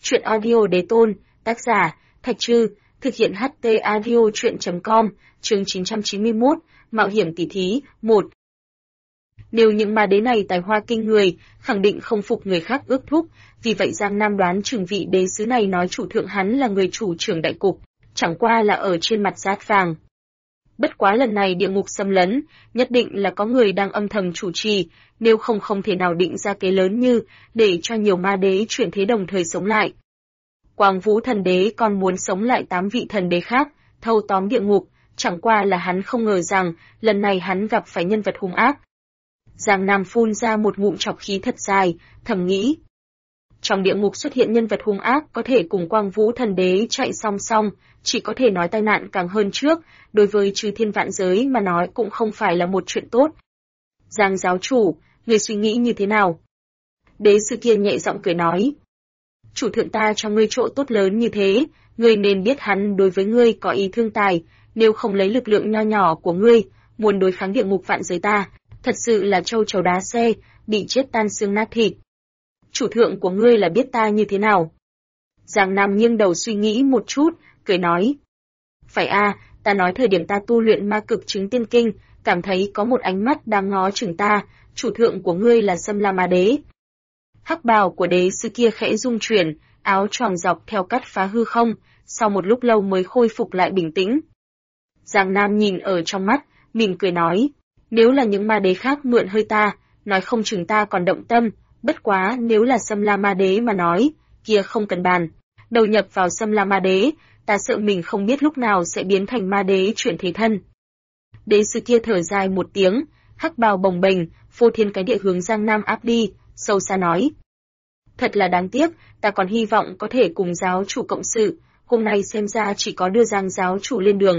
Truyện audio đế tôn, tác giả, Thạch Trư, thực hiện HT audio truyện.com, chương 991, Mạo hiểm tỉ thí, 1. Nếu những ma đế này tài hoa kinh người, khẳng định không phục người khác ước thúc, vì vậy Giang Nam đoán chừng vị đế sứ này nói chủ thượng hắn là người chủ trưởng đại cục, chẳng qua là ở trên mặt rát vàng. Bất quá lần này địa ngục xâm lấn, nhất định là có người đang âm thầm chủ trì, nếu không thể nào định ra kế lớn như để cho nhiều ma đế chuyển thế đồng thời sống lại. Quang Vũ thần đế còn muốn sống lại 8 vị thần đế khác, thâu tóm địa ngục, chẳng qua là hắn không ngờ rằng lần này hắn gặp phải nhân vật hung ác. Giang Nam phun ra một ngụm trọc khí thật dài, thầm nghĩ. Trong địa ngục xuất hiện nhân vật hung ác có thể cùng Quang Vũ thần đế chạy song song, chỉ có thể nói tai nạn càng hơn trước, đối với chư thiên vạn giới mà nói cũng không phải là một chuyện tốt. Giang giáo chủ, người suy nghĩ như thế nào? Đế sư kia nhẹ giọng cười nói. Chủ thượng ta cho ngươi chỗ tốt lớn như thế, ngươi nên biết hắn đối với ngươi có ý thương tài, nếu không lấy lực lượng nho nhỏ của ngươi, muốn đối kháng địa ngục vạn giới ta, thật sự là châu chấu đá xe, bị chết tan xương nát thịt. Chủ thượng của ngươi là biết ta như thế nào? Giang Nam nghiêng đầu suy nghĩ một chút, cười nói. Phải ta nói thời điểm ta tu luyện ma cực chứng tiên kinh, cảm thấy có một ánh mắt đang ngó chừng ta, chủ thượng của ngươi là Sâm La Ma Đế. Hắc bào của đế sư kia khẽ rung chuyển, áo choàng dọc theo cắt phá hư không, sau một lúc lâu mới khôi phục lại bình tĩnh. Giang Nam nhìn ở trong mắt, mỉm cười nói, nếu là những ma đế khác mượn hơi ta, nói không chừng ta còn động tâm, bất quá nếu là Sâm La Ma Đế mà nói, kia không cần bàn. Đầu nhập vào Sâm La Ma Đế, ta sợ mình không biết lúc nào sẽ biến thành ma đế chuyển thế thân. Đế sư kia thở dài một tiếng, hắc bào bồng bềnh, phô thiên cái địa hướng Giang Nam áp đi, sâu xa nói. Thật là đáng tiếc, ta còn hy vọng có thể cùng giáo chủ cộng sự, hôm nay xem ra chỉ có đưa Giang giáo chủ lên đường.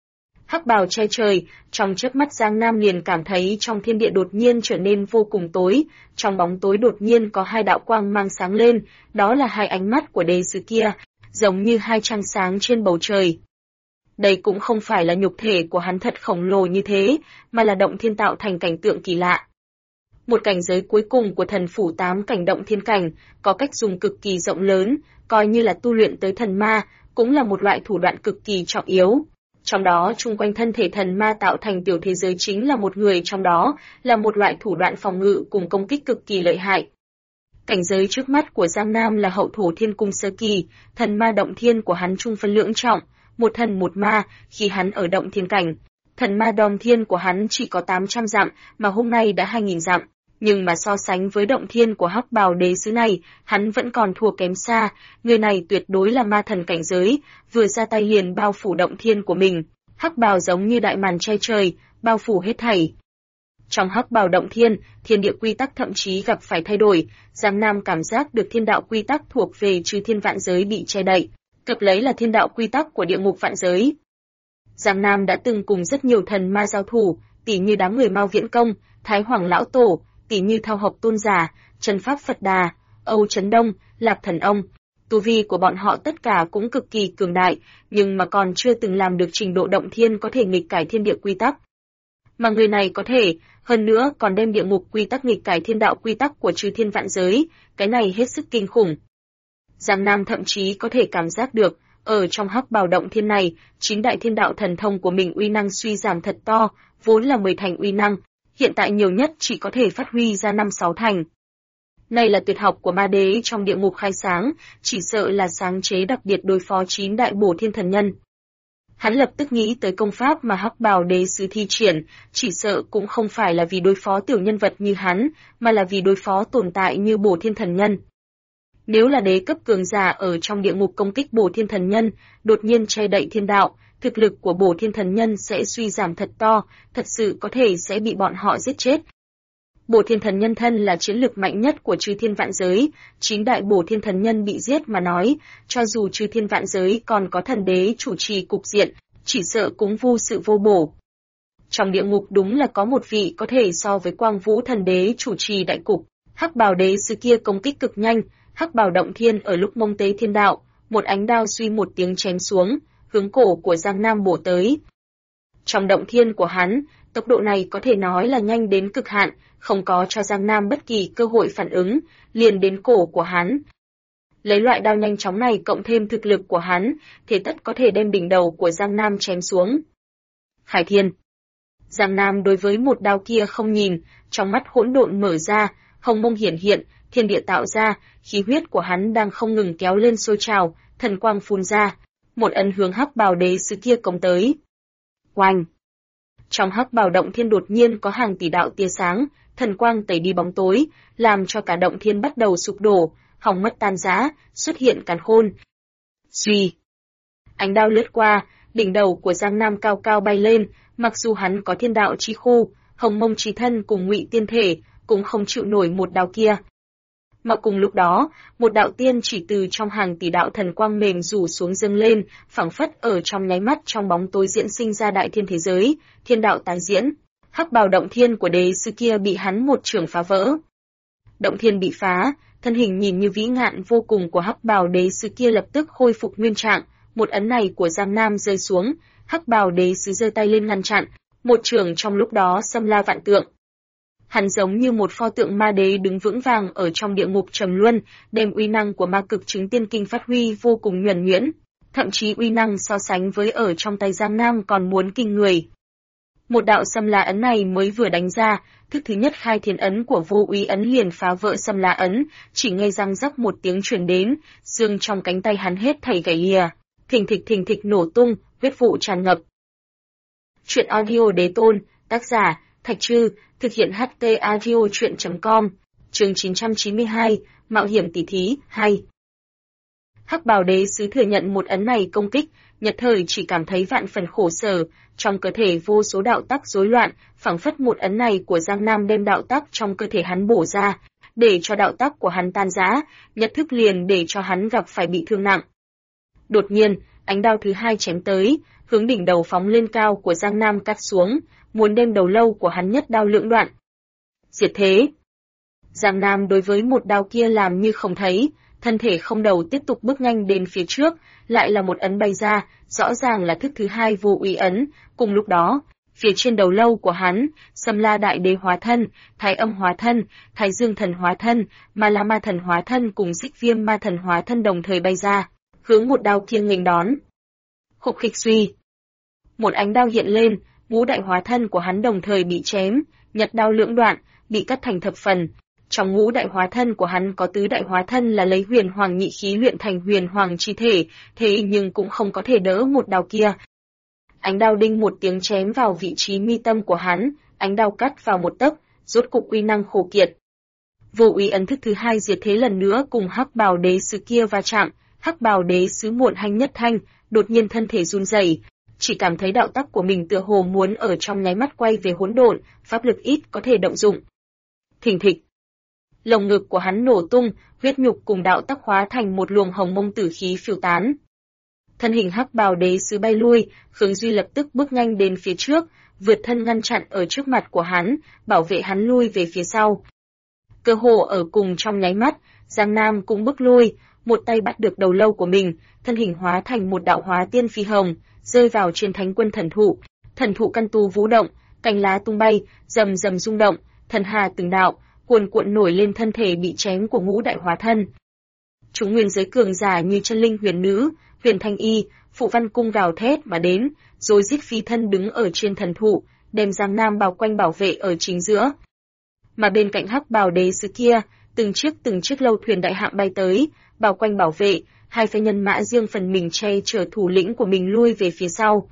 Hắc bào che trời, trong chớp mắt Giang Nam liền cảm thấy trong thiên địa đột nhiên trở nên vô cùng tối, trong bóng tối đột nhiên có hai đạo quang mang sáng lên, đó là hai ánh mắt của đế sư kia, giống như hai trăng sáng trên bầu trời. Đây cũng không phải là nhục thể của hắn thật khổng lồ như thế, mà là động thiên tạo thành cảnh tượng kỳ lạ. Một cảnh giới cuối cùng của thần phủ 8 cảnh động thiên cảnh, có cách dùng cực kỳ rộng lớn, coi như là tu luyện tới thần ma, cũng là một loại thủ đoạn cực kỳ trọng yếu. Trong đó, chung quanh thân thể thần ma tạo thành tiểu thế giới chính là một người trong đó, là một loại thủ đoạn phòng ngự cùng công kích cực kỳ lợi hại. Cảnh giới trước mắt của Giang Nam là hậu thổ thiên cung sơ kỳ, thần ma động thiên của hắn chung phân lưỡng trọng, một thần một ma, khi hắn ở động thiên cảnh. Thần ma động thiên của hắn chỉ có 800 dặm, mà hôm nay đã 2000 dặm. Nhưng mà so sánh với động thiên của hắc bào đế sứ này, hắn vẫn còn thua kém xa, người này tuyệt đối là ma thần cảnh giới, vừa ra tay liền bao phủ động thiên của mình. Hắc bào giống như đại màn che trời, bao phủ hết thảy. Trong hắc bào động thiên, thiên địa quy tắc thậm chí gặp phải thay đổi, Giang Nam cảm giác được thiên đạo quy tắc thuộc về chư thiên vạn giới bị che đậy, cập lấy là thiên đạo quy tắc của địa ngục vạn giới. Giang Nam đã từng cùng rất nhiều thần ma giao thủ, tỉ như đám người Mao Viễn Công, Thái Hoàng Lão Tổ, tỉ như Thao Học Tôn Giả, Trần Pháp Phật Đà, Âu Chấn Đông, Lạp Thần Ông. Tu vi của bọn họ tất cả cũng cực kỳ cường đại, nhưng mà còn chưa từng làm được trình độ động thiên có thể nghịch cải thiên địa quy tắc. Mà người này có thể, hơn nữa còn đem địa ngục quy tắc nghịch cải thiên đạo quy tắc của chư thiên vạn giới, cái này hết sức kinh khủng. Giang Nam thậm chí có thể cảm giác được, ở trong hắc bào động thiên này, 9 đại thiên đạo thần thông của mình uy năng suy giảm thật to, vốn là 10 thành uy năng, hiện tại nhiều nhất chỉ có thể phát huy ra 5-6 thành. Này là tuyệt học của ma đế trong địa ngục khai sáng, chỉ sợ là sáng chế đặc biệt đối phó 9 đại bổ thiên thần nhân. Hắn lập tức nghĩ tới công pháp mà hắc bào đế sứ thi triển, chỉ sợ cũng không phải là vì đối phó tiểu nhân vật như hắn, mà là vì đối phó tồn tại như bổ thiên thần nhân. Nếu là đế cấp cường giả ở trong địa ngục công kích bổ thiên thần nhân, đột nhiên che đậy thiên đạo, thực lực của bổ thiên thần nhân sẽ suy giảm thật to, thật sự có thể sẽ bị bọn họ giết chết. Bổ thiên thần nhân thân là chiến lực mạnh nhất của chư thiên vạn giới, 9 đại bổ thiên thần nhân bị giết mà nói, cho dù chư thiên vạn giới còn có thần đế chủ trì cục diện, chỉ sợ cũng vô sự vô bổ. Trong địa ngục đúng là có một vị có thể so với Quang Vũ thần đế chủ trì đại cục, hắc bào đế sứ kia công kích cực nhanh, hắc bào động thiên ở lúc mông tế thiên đạo, một ánh đao suy một tiếng chém xuống, hướng cổ của Giang Nam bổ tới. Trong động thiên của hắn, tốc độ này có thể nói là nhanh đến cực hạn, không có cho Giang Nam bất kỳ cơ hội phản ứng, liền đến cổ của hắn. Lấy loại đao nhanh chóng này cộng thêm thực lực của hắn, thế tất có thể đem đỉnh đầu của Giang Nam chém xuống. Khải Thiên. Giang Nam đối với một đao kia không nhìn, trong mắt hỗn độn mở ra, hồng mông hiển hiện, thiên địa tạo ra, khí huyết của hắn đang không ngừng kéo lên sôi trào, thần quang phun ra, một ấn hướng Hắc Bào Đế sứ kia công tới. Oanh! Trong Hắc Bào động thiên đột nhiên có hàng tỷ đạo tia sáng, thần quang tẩy đi bóng tối, làm cho cả động thiên bắt đầu sụp đổ, hỏng mất tan rã, xuất hiện càn khôn. Suy! Ánh đao lướt qua, đỉnh đầu của Giang Nam cao cao bay lên, mặc dù hắn có thiên đạo chi khu, hồng mông chi thân cùng ngụy tiên thể, cũng không chịu nổi một đao kia. Mà cùng lúc đó, một đạo tiên chỉ từ trong hàng tỷ đạo thần quang mềm rủ xuống dâng lên, phảng phất ở trong nháy mắt trong bóng tối diễn sinh ra đại thiên thế giới, thiên đạo tái diễn. Hắc bào động thiên của đế sư kia bị hắn một chưởng phá vỡ. Động thiên bị phá, thân hình nhìn như vĩ ngạn vô cùng của Hắc bào đế sư kia lập tức khôi phục nguyên trạng, một ấn này của Giang Nam rơi xuống, Hắc bào đế sư giơ tay lên ngăn chặn, một chưởng trong lúc đó xâm la vạn tượng. Hắn giống như một pho tượng ma đế đứng vững vàng ở trong địa ngục trầm luân, đem uy năng của ma cực chứng tiên kinh phát huy vô cùng nhuần nhuyễn, thậm chí uy năng so sánh với ở trong tay Giang Nam còn muốn kinh người. Một đạo xâm la ấn này mới vừa đánh ra, thức thứ nhất khai thiên ấn của vô úy ấn liền phá vỡ xâm la ấn, chỉ nghe răng rắc một tiếng truyền đến, xương trong cánh tay hắn hết thảy gãy lìa, thình thịch nổ tung, huyết vụ tràn ngập. Truyện audio đế tôn, tác giả Thạch Trư, thực hiện HT audio truyện.com, chương 992, Mạo hiểm tỉ thí, 2. Hắc bào đế sứ thừa nhận một ấn này công kích, nhất thời chỉ cảm thấy vạn phần khổ sở, trong cơ thể vô số đạo tắc rối loạn, phảng phất một ấn này của Giang Nam đem đạo tắc trong cơ thể hắn bổ ra, để cho đạo tắc của hắn tan rã, nhất thức liền để cho hắn gặp phải bị thương nặng. Đột nhiên, ánh đao thứ hai chém tới, hướng đỉnh đầu phóng lên cao của Giang Nam cắt xuống, muốn đem đầu lâu của hắn nhất đao lưỡng đoạn. Diệt thế! Giang Nam đối với một đao kia làm như không thấy, thân thể không đầu tiếp tục bước nhanh đến phía trước, lại là một ấn bay ra, rõ ràng là thức thứ hai vô úy ấn, cùng lúc đó, phía trên đầu lâu của hắn, Xâm La Đại Đế hóa thân, Thái Âm hóa thân, Thái Dương thần hóa thân, Ma La Ma thần hóa thân cùng Xích Viêm ma thần hóa thân đồng thời bay ra, hướng một đao kia nghênh đón. Khục khịch suy. Một ánh đao hiện lên, ngũ đại hóa thân của hắn đồng thời bị chém, nhật đao lưỡng đoạn, bị cắt thành thập phần. Trong ngũ đại hóa thân của hắn có tứ đại hóa thân là lấy huyền hoàng nhị khí luyện thành huyền hoàng chi thể, thế nhưng cũng không có thể đỡ một đao kia. Ánh đao đinh một tiếng chém vào vị trí mi tâm của hắn, ánh đao cắt vào một tấc, rốt cục uy năng khô kiệt. Vô úy ấn thức thứ hai diệt thế lần nữa cùng Hắc bào đế sứ kia va chạm, Hắc bào đế sứ muộn hanh nhất thanh, đột nhiên thân thể run rẩy, chỉ cảm thấy đạo tắc của mình tựa hồ muốn ở trong nháy mắt quay về hỗn độn, pháp lực ít có thể động dụng. Thình thịch. Lồng ngực của hắn nổ tung, huyết nhục cùng đạo tắc hóa thành một luồng hồng mông tử khí phiêu tán. Thân hình Hắc bào đế sứ bay lui, Khương Duy lập tức bước nhanh đến phía trước, vượt thân ngăn chặn ở trước mặt của hắn, bảo vệ hắn lui về phía sau. Cơ hồ ở cùng trong nháy mắt, Giang Nam cũng bước lui, một tay bắt được đầu lâu của mình, thân hình hóa thành một đạo hóa tiên phi hồng, rơi vào trên thánh quân thần thụ căn tu vũ động, cành lá tung bay, rầm rầm rung động, thần hà từng đạo, cuồn cuộn nổi lên thân thể bị chém của ngũ đại hóa thân. Chúng nguyên giới cường giả như chân linh huyền nữ, huyền thanh y, phụ văn cung gào thét mà đến, rồi giết phi thân đứng ở trên thần thụ, đem Giang Nam bao quanh bảo vệ ở chính giữa. Mà bên cạnh Hắc bào đế sứ kia, từng chiếc lâu thuyền đại hạm bay tới, bao quanh bảo vệ, hai phe nhân mã riêng phần mình che chở thủ lĩnh của mình lui về phía sau.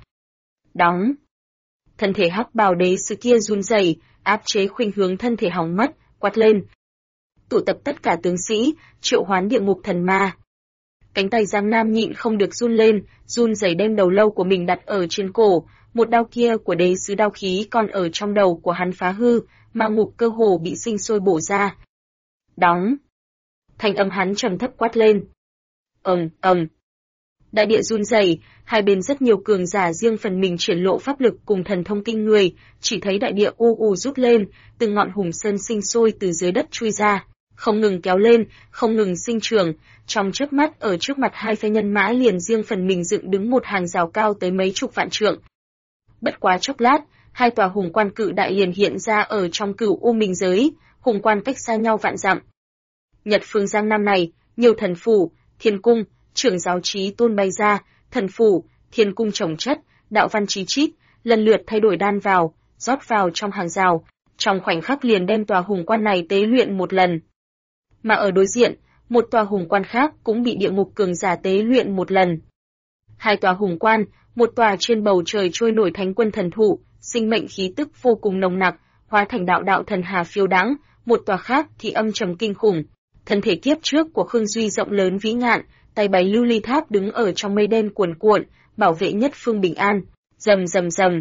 Đóng. Thân thể Hắc bào đế sứ kia run rẩy, áp chế khuynh hướng thân thể hỏng mất, quát lên. Tụ tập tất cả tướng sĩ, triệu hoán địa ngục thần ma. Cánh tay Giang Nam nhịn không được run lên, run rẩy đem đầu lâu của mình đặt ở trên cổ, một đao kia của đế sứ đao khí còn ở trong đầu của hắn phá hư, mà ngục cơ hồ bị sinh sôi bổ ra. Đóng. Thanh âm hắn trầm thấp quát lên. Đại địa run rẩy, hai bên rất nhiều cường giả riêng phần mình triển lộ pháp lực cùng thần thông kinh người, chỉ thấy đại địa u rút lên, từng ngọn hùng sơn sinh sôi từ dưới đất chui ra, không ngừng kéo lên, không ngừng sinh trưởng, trong chớp mắt ở trước mặt hai phe nhân mã liền riêng phần mình dựng đứng một hàng rào cao tới mấy chục vạn trượng. Bất quá chốc lát, hai tòa hùng quan cự đại liền hiện ra ở trong Cửu U Minh giới, hùng quan cách xa nhau vạn dặm. Nhật phương Giang Nam này, nhiều thần phủ, Thiên cung, trưởng giáo chí tôn bay ra, thần phủ, thiên cung trồng chất, đạo văn chí chít, lần lượt thay đổi đan vào, rót vào trong hàng rào, trong khoảnh khắc liền đem tòa hùng quan này tế luyện một lần. Mà ở đối diện, một tòa hùng quan khác cũng bị địa ngục cường giả tế luyện một lần. Hai tòa hùng quan, một tòa trên bầu trời trôi nổi thánh quân thần thụ, sinh mệnh khí tức vô cùng nồng nặc, hóa thành đạo đạo thần hà phiêu đãng, một tòa khác thì âm trầm kinh khủng. Thân thể kiếp trước của Khương Duy rộng lớn vĩ ngạn, tay bày lưu ly tháp đứng ở trong mây đen cuồn cuộn, bảo vệ nhất phương bình an. Rầm rầm rầm.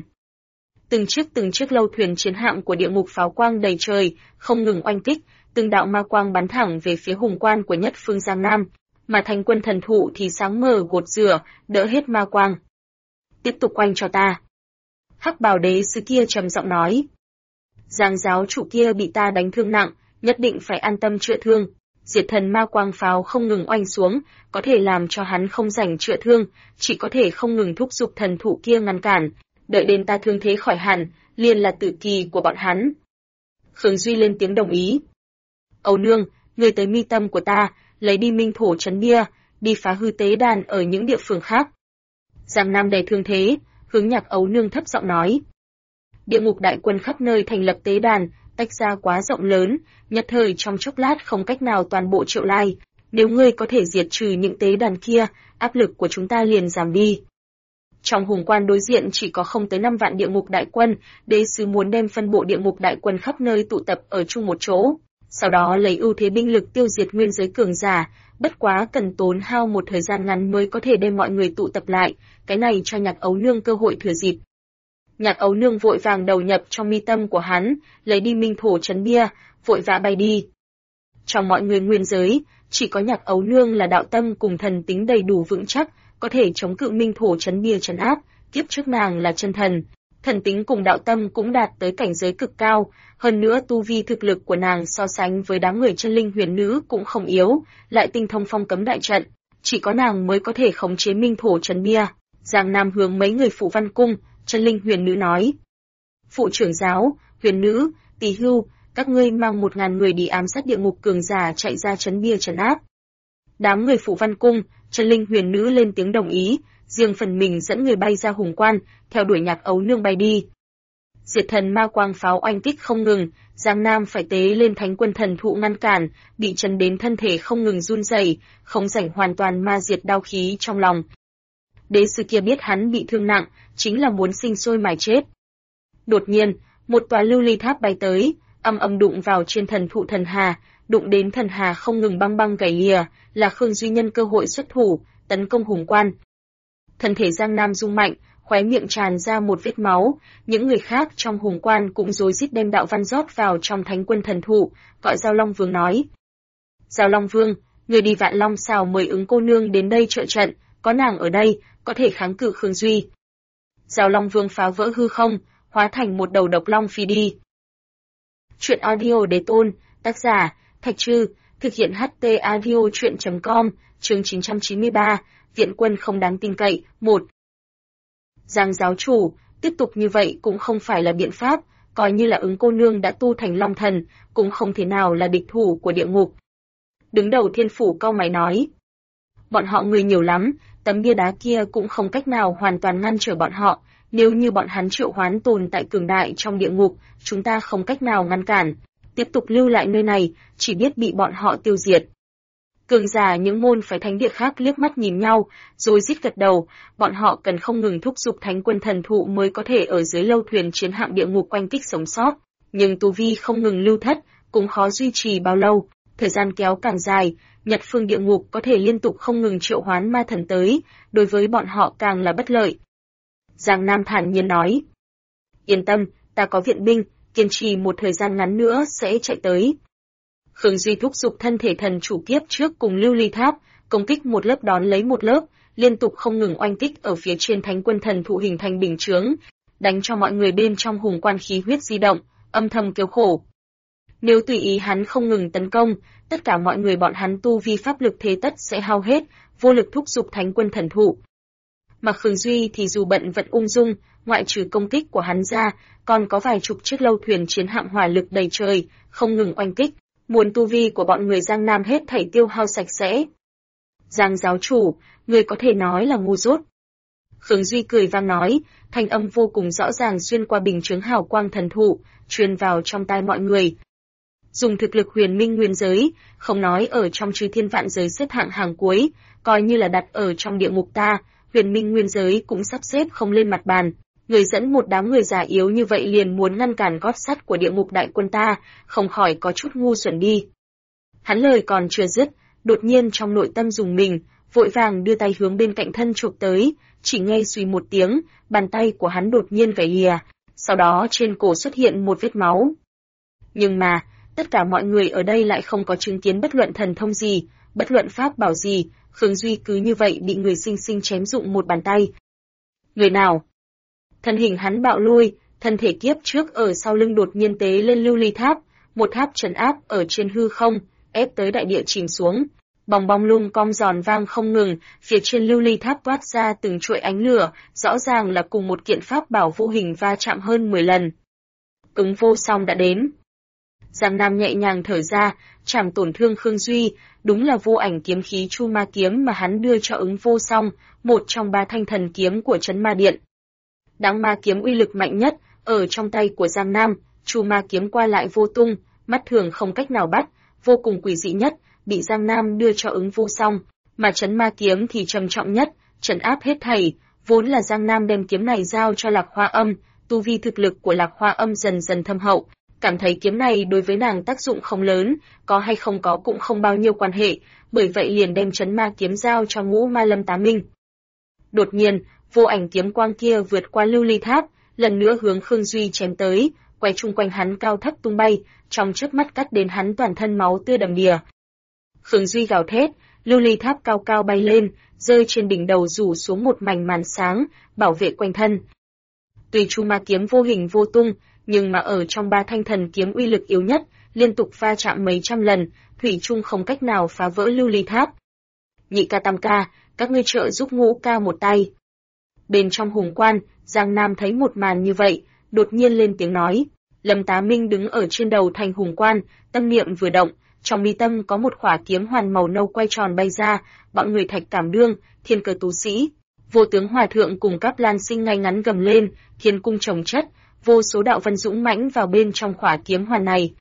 Từng chiếc lâu thuyền chiến hạm của địa ngục pháo quang đầy trời, không ngừng oanh kích, từng đạo ma quang bắn thẳng về phía hùng quan của nhất phương Giang Nam, mà thánh quân thần thụ thì sáng mờ gột rửa, đỡ hết ma quang. Tiếp tục oanh cho ta. Hắc bào đế sứ kia trầm giọng nói. Giang giáo chủ kia bị ta đánh thương nặng, nhất định phải an tâm chữa thương. Diệt thần ma quang pháo không ngừng oanh xuống, có thể làm cho hắn không rảnh chữa thương, chỉ có thể không ngừng thúc giục thần thụ kia ngăn cản. Đợi đến ta thương thế khỏi hẳn, liền là tử kỳ của bọn hắn. Khương Duy lên tiếng đồng ý. Âu nương, người tới mi tâm của ta, lấy đi minh thổ trấn bia, đi phá hư tế đàn ở những địa phương khác. Giang Nam đầy thương thế, hướng Nhạc Ấu nương thấp giọng nói. Địa ngục đại quân khắp nơi thành lập tế đàn, tách ra quá rộng lớn, nhất thời trong chốc lát không cách nào toàn bộ triệu lai. Nếu ngươi có thể diệt trừ những tế đàn kia, áp lực của chúng ta liền giảm đi. Trong hùng quan đối diện chỉ có không tới 5 vạn địa ngục đại quân, đế sứ muốn đem phân bộ địa ngục đại quân khắp nơi tụ tập ở chung một chỗ, sau đó lấy ưu thế binh lực tiêu diệt nguyên giới cường giả, bất quá cần tốn hao một thời gian ngắn mới có thể đem mọi người tụ tập lại, cái này cho Nhạc Ấu nương cơ hội thừa dịp. Nhạc Ấu nương vội vàng đầu nhập trong mi tâm của hắn, lấy đi minh thổ trấn bia, vội vã bay đi. Trong mọi người nguyên giới, chỉ có Nhạc Ấu nương là đạo tâm cùng thần tính đầy đủ vững chắc, có thể chống cự minh thổ trấn bia trấn áp, kiếp trước nàng là chân thần, thần tính cùng đạo tâm cũng đạt tới cảnh giới cực cao, hơn nữa tu vi thực lực của nàng so sánh với đám người chân linh huyền nữ cũng không yếu, lại tinh thông phong cấm đại trận, chỉ có nàng mới có thể khống chế minh thổ trấn bia. Giang Nam hướng mấy người phụ văn cung, chân linh huyền nữ nói: Phụ trưởng giáo, huyền nữ, Tỳ Hưu, các ngươi mang 1000 người đi ám sát địa ngục cường giả chạy ra trấn bia trấn áp. Đám người phụ văn cung, chân linh huyền nữ lên tiếng đồng ý, riêng phần mình dẫn người bay ra hùng quan, theo đuổi Nhạc Ấu nương bay đi. Diệt thần ma quang pháo oanh kích không ngừng, Giang Nam phải tế lên thánh quân thần thụ ngăn cản, bị chấn đến thân thể không ngừng run rẩy, không rảnh hoàn toàn ma diệt đau khí trong lòng. Đế sư kia biết hắn bị thương nặng, chính là muốn sinh sôi mài chết. Đột nhiên, một tòa lưu ly tháp bay tới, âm âm đụng vào trên thần thụ thần hà, đụng đến thần hà không ngừng băng băng gãy lìa, là Khương Duy nhân cơ hội xuất thủ, tấn công hùng quan. Thân thể Giang Nam rung mạnh, khóe miệng tràn ra một vết máu, những người khác trong hùng quan cũng rối rít đem đạo văn rót vào trong thánh quân thần thụ, gọi Giao Long Vương nói. Giao Long Vương, người đi Vạn Long Xào mời ứng cô nương đến đây trợ trận, có nàng ở đây, có thể kháng cự Khương Duy. Giao Long Vương phá vỡ hư không, hóa thành một đầu độc long phi đi. Chuyện audio Đế Tôn, tác giả, Thạch Trư, thực hiện HT audio chuyện.com, chương 993, viện quân không đáng tin cậy, 1. Giang giáo chủ, tiếp tục như vậy cũng không phải là biện pháp, coi như là ứng cô nương đã tu thành long thần, cũng không thể nào là địch thủ của địa ngục. Đứng đầu thiên phủ cau mày nói. Bọn họ người nhiều lắm, tấm bia đá kia cũng không cách nào hoàn toàn ngăn trở bọn họ, nếu như bọn hắn triệu hoán tồn tại cường đại trong địa ngục, chúng ta không cách nào ngăn cản, tiếp tục lưu lại nơi này, chỉ biết bị bọn họ tiêu diệt. Cường giả những môn phái thánh địa khác liếc mắt nhìn nhau, rồi rít gật đầu, bọn họ cần không ngừng thúc giục thánh quân thần thụ mới có thể ở dưới lâu thuyền chiến hạm địa ngục oanh kích sống sót, nhưng tu vi không ngừng lưu thất, cũng khó duy trì bao lâu, thời gian kéo càng dài, Nhật phương địa ngục có thể liên tục không ngừng triệu hoán ma thần tới, đối với bọn họ càng là bất lợi. Giang Nam thản nhiên nói, yên tâm, ta có viện binh, kiên trì một thời gian ngắn nữa sẽ chạy tới. Khương Duy thúc giục thân thể thần chủ kiếp trước cùng lưu ly tháp, công kích một lớp đón lấy một lớp, liên tục không ngừng oanh kích ở phía trên thánh quân thần thụ hình thành bình chướng, đánh cho mọi người bên trong hùng quan khí huyết di động, âm thầm kêu khổ. Nếu tùy ý hắn không ngừng tấn công, tất cả mọi người bọn hắn tu vi pháp lực thế tất sẽ hao hết, vô lực thúc giục thánh quân thần thụ. Mà Khương Duy thì dù bận vận ung dung, ngoại trừ công kích của hắn ra, còn có vài chục chiếc lâu thuyền chiến hạm hỏa lực đầy trời, không ngừng oanh kích, muốn tu vi của bọn người Giang Nam hết thảy tiêu hao sạch sẽ. Giang giáo chủ, người có thể nói là ngu dốt. Khương Duy cười vang nói, thanh âm vô cùng rõ ràng xuyên qua bình chướng hào quang thần thụ, truyền vào trong tai mọi người. Dùng thực lực huyền minh nguyên giới, không nói ở trong chư thiên vạn giới xếp hạng hàng cuối, coi như là đặt ở trong địa ngục ta, huyền minh nguyên giới cũng sắp xếp không lên mặt bàn. Người dẫn một đám người già yếu như vậy liền muốn ngăn cản gót sắt của địa ngục đại quân ta, không khỏi có chút ngu xuẩn đi. Hắn lời còn chưa dứt, đột nhiên trong nội tâm dùng mình, vội vàng đưa tay hướng bên cạnh thân chụp tới, chỉ nghe suy một tiếng, bàn tay của hắn đột nhiên gãy lìa, sau đó trên cổ xuất hiện một vết máu. Nhưng mà, tất cả mọi người ở đây lại không có chứng kiến bất luận thần thông gì, bất luận pháp bảo gì, Khương Duy cứ như vậy bị người sinh sinh chém dụng một bàn tay. Người nào? Thân hình hắn bạo lui, thân thể kiếp trước ở sau lưng đột nhiên tế lên lưu ly tháp, một tháp trấn áp ở trên hư không, ép tới đại địa chìm xuống. Bòng bong lung cong giòn vang không ngừng, phía trên lưu ly tháp toát ra từng chuỗi ánh lửa, rõ ràng là cùng một kiện pháp bảo vô hình va chạm hơn 10 lần. Ứng vô song đã đến. Giang Nam nhẹ nhàng thở ra, chảm tổn thương Khương Duy, đúng là vô ảnh kiếm khí Chu Ma kiếm mà hắn đưa cho Ứng vô song, một trong 3 thanh thần kiếm của Trấn Ma Điện. Đáng ma kiếm uy lực mạnh nhất, ở trong tay của Giang Nam, Chu Ma kiếm qua lại vô tung, mắt thường không cách nào bắt, vô cùng quỷ dị nhất, bị Giang Nam đưa cho Ứng vô song, mà Trấn Ma kiếm thì trầm trọng nhất, trấn áp hết thảy, vốn là Giang Nam đem kiếm này giao cho Lạc Hoa Âm, tu vi thực lực của Lạc Hoa Âm dần dần thâm hậu, cảm thấy kiếm này đối với nàng tác dụng không lớn, có hay không có cũng không bao nhiêu quan hệ, bởi vậy liền đem Trấn Ma kiếm giao cho Ngũ Ma Lâm Tá Minh. Đột nhiên, vô ảnh kiếm quang kia vượt qua lưu ly tháp, lần nữa hướng Khương Duy chém tới, quay chung quanh hắn cao thấp tung bay, trong chớp mắt cắt đến hắn toàn thân máu tươi đầm đìa. Khương Duy gào thét, lưu ly tháp cao cao bay lên, rơi trên đỉnh đầu rủ xuống một mảnh màn sáng, bảo vệ quanh thân. Tuy Chu Ma kiếm vô hình vô tung, nhưng mà ở trong 3 thanh thần kiếm uy lực yếu nhất, liên tục va chạm mấy trăm lần, thủy chung không cách nào phá vỡ lưu ly tháp. Nhị ca tam ca, các ngươi trợ giúp Ngũ ca một tay. Bên trong hùng quan, Giang Nam thấy một màn như vậy, đột nhiên lên tiếng nói. Lâm Tá Minh đứng ở trên đầu thành hùng quan, tâm niệm vừa động, trong mi tâm có một khỏa kiếm hoàn màu nâu quay tròn bay ra, bọn người Thạch Cảm Đương, Thiên Cơ Tú Sĩ, Vô Tướng Hòa Thượng cùng Cáp Lan Sinh ngay ngắn gầm lên, thiên cung chồng chất, vô số đạo vân dũng mãnh vào bên trong khỏa kiếm hoàn này.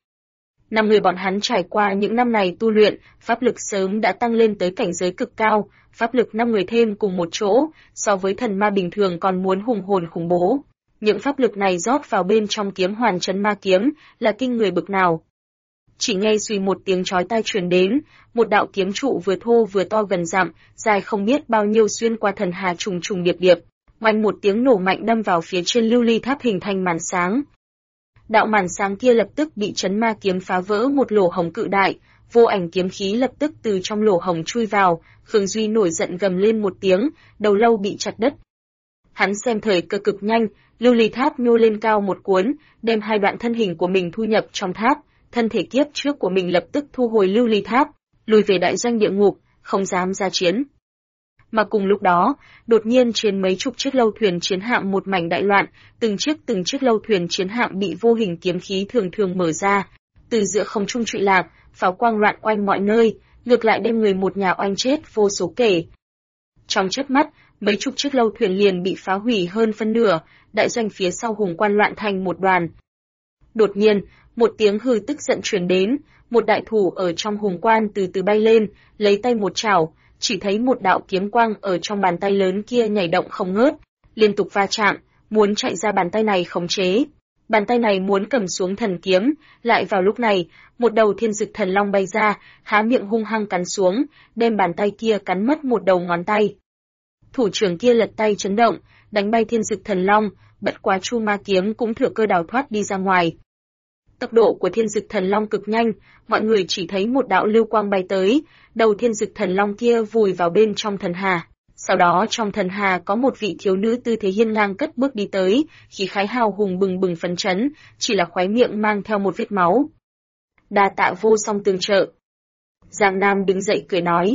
5 người bọn hắn trải qua những năm này tu luyện, pháp lực sớm đã tăng lên tới cảnh giới cực cao, pháp lực 5 người thêm cùng một chỗ, so với thần ma bình thường còn muốn hùng hồn khủng bố. Những pháp lực này rót vào bên trong kiếm hoàn Trấn Ma kiếm, là kinh người bực nào. Chỉ nghe suy một tiếng chói tai truyền đến, một đạo kiếm trụ vừa thô vừa to gần dặm, dài không biết bao nhiêu xuyên qua thần hà trùng trùng điệp điệp, oanh một tiếng nổ mạnh đâm vào phía trên lưu ly tháp hình thành màn sáng. Đạo màn sáng kia lập tức bị Trấn Ma kiếm phá vỡ một lỗ hổng cự đại, vô ảnh kiếm khí lập tức từ trong lỗ hổng chui vào, Khương Duy nổi giận gầm lên một tiếng, đầu lâu bị chặt đứt. Hắn xem thời cơ cực nhanh, lưu ly tháp nhô lên cao một cuốn, đem 2 đoạn thân hình của mình thu nhập trong tháp, thân thể kiếp trước của mình lập tức thu hồi lưu ly tháp, lùi về đại doanh địa ngục, không dám ra chiến. Mà cùng lúc đó, đột nhiên trên mấy chục chiếc lâu thuyền chiến hạm một mảnh đại loạn, từng chiếc lâu thuyền chiến hạm bị vô hình kiếm khí thường thường mở ra, từ giữa không trung trụy lạc, pháo quang loạn oanh mọi nơi, ngược lại đem người một nhà oanh chết vô số kể. Trong chớp mắt, mấy chục chiếc lâu thuyền liền bị phá hủy hơn phân nửa, đại doanh phía sau hùng quan loạn thành một đoàn. Đột nhiên, một tiếng hừ tức giận truyền đến, một đại thủ ở trong hùng quan từ từ bay lên, lấy tay một chảo, chỉ thấy một đạo kiếm quang ở trong bàn tay lớn kia nhảy động không ngớt, liên tục va chạm, muốn chạy ra bàn tay này khống chế. Bàn tay này muốn cầm xuống thần kiếm, lại vào lúc này, một đầu thiên dực thần long bay ra, há miệng hung hăng cắn xuống, đem bàn tay kia cắn mất một đầu ngón tay. Thủ trưởng kia lật tay chấn động, đánh bay thiên dực thần long, bất quá Chu Ma kiếm cũng thừa cơ đào thoát đi ra ngoài. Tốc độ của thiên dực thần long cực nhanh, mọi người chỉ thấy một đạo lưu quang bay tới, đầu thiên dực thần long kia vùi vào bên trong thần hà. Sau đó trong thần hà có một vị thiếu nữ tư thế hiên ngang cất bước đi tới, khí khái hào hùng bừng bừng phấn chấn, chỉ là khóe miệng mang theo một vết máu. Đa tạ vô song tương trợ. Giang Nam đứng dậy cười nói.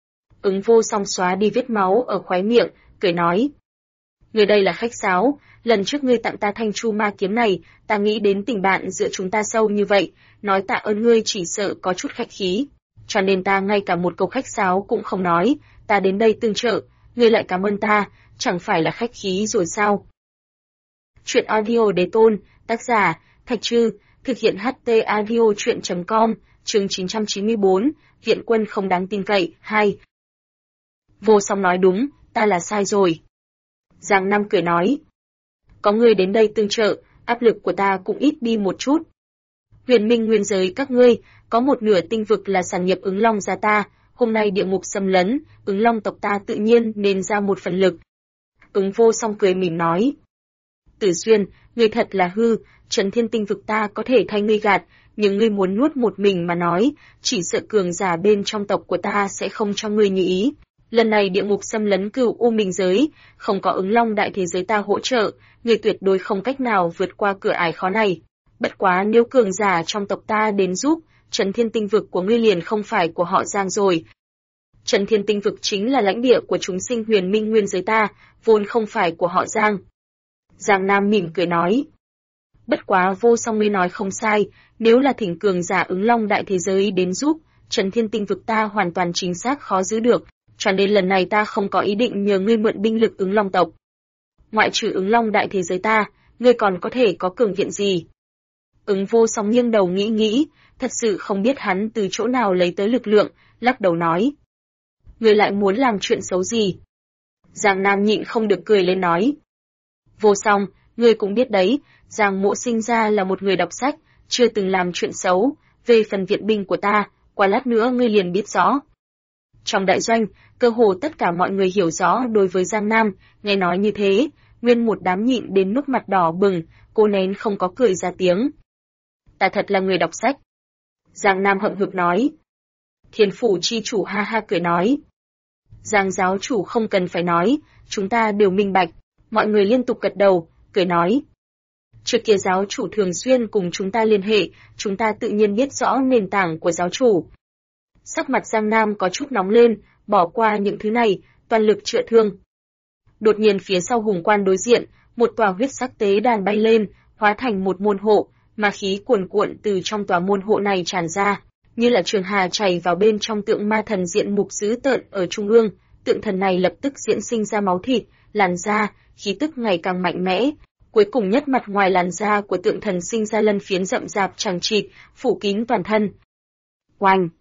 Ứng vô song xóa đi vết máu ở khóe miệng, cười nói. Người đây là khách sáo, lần trước ngươi tặng ta thanh Chu Ma kiếm này, ta nghĩ đến tình bạn giữa chúng ta sâu như vậy, nói tạ ơn ngươi chỉ sợ có chút khách khí. cho nên ta ngay cả một câu khách sáo cũng không nói, ta đến đây tương trợ, ngươi lại cảm ơn ta, chẳng phải là khách khí rồi sao? Chuyện audio đế tôn, tác giả, Thạch Trư, thực hiện HT audio chuyện.com, chương 994, viện quân không đáng tin cậy, 2. Vô Song nói đúng, ta là sai rồi. Giang Nam cười nói, có người đến đây tương trợ, áp lực của ta cũng ít đi một chút. Huyền Minh nguyên giới các ngươi, có một nửa tinh vực là sản nghiệp Ứng Long gia ta, hôm nay địa ngục xâm lấn, Ứng Long tộc ta tự nhiên nên ra một phần lực. Ứng Vô Song cười mỉm nói, Tử Xuyên, ngươi thật là hư, Trấn Thiên tinh vực ta có thể thay ngươi gạt, nhưng ngươi muốn nuốt một mình mà nói, chỉ sợ cường giả bên trong tộc của ta sẽ không cho ngươi như ý. Lần này địa ngục xâm lấn Cửu U Minh giới, không có Ứng Long đại thế giới ta hỗ trợ, ngươi tuyệt đối không cách nào vượt qua cửa ải khó này. Bất quá nếu cường giả trong tộc ta đến giúp, Trấn Thiên tinh vực của ngươi liền không phải của họ Giang rồi. Trấn Thiên tinh vực chính là lãnh địa của chúng sinh Huyền Minh nguyên giới ta, vốn không phải của họ Giang. Giang Nam mỉm cười nói, bất quá Vô Song ngươi nói không sai, nếu là thỉnh cường giả Ứng Long đại thế giới đến giúp, Trấn Thiên tinh vực ta hoàn toàn chính xác khó giữ được, cho nên lần này ta không có ý định nhờ ngươi mượn binh lực Ứng Long tộc. Ngoại trừ Ứng Long đại thế giới ta, ngươi còn có thể có cường viện gì? Ứng Vô Song nghiêng đầu nghĩ, thật sự không biết hắn từ chỗ nào lấy tới lực lượng, lắc đầu nói, ngươi lại muốn làm chuyện xấu gì? Giang Nam nhịn không được cười lên nói, Vô Song, ngươi cũng biết đấy, Giang Mộ sinh ra là một người đọc sách, chưa từng làm chuyện xấu, về phần viện binh của ta, qua lát nữa ngươi liền biết rõ. Trong đại doanh, cơ hồ tất cả mọi người hiểu rõ đối với Giang Nam, nghe nói như thế, nguyên một đám nhịn đến mức mặt đỏ bừng, cô nén không có cười ra tiếng. Ta thật là người đọc sách. Giang Nam hậm hực nói. Thiên phủ chi chủ ha ha cười nói. Giang giáo chủ không cần phải nói, chúng ta đều minh bạch. Mọi người liên tục gật đầu, cười nói. Trước kia giáo chủ thường xuyên cùng chúng ta liên hệ, chúng ta tự nhiên biết rõ nền tảng của giáo chủ. Sắc mặt Giang Nam có chút nóng lên, bỏ qua những thứ này, toàn lực chữa thương. Đột nhiên phía sau hùng quan đối diện, một tòa huyết sắc tế đàn bay lên, hóa thành một môn hộ, ma khí cuồn cuộn từ trong tòa môn hộ này tràn ra, như là trường hà chảy vào bên trong tượng ma thần diện mục dữ tợn ở trung ương. Tượng thần này lập tức diễn sinh ra máu thịt, làn da, khí tức ngày càng mạnh mẽ. Cuối cùng nhất mặt ngoài làn da của tượng thần sinh ra lân phiến rậm rạp chằng chịt, phủ kín toàn thân. Oanh!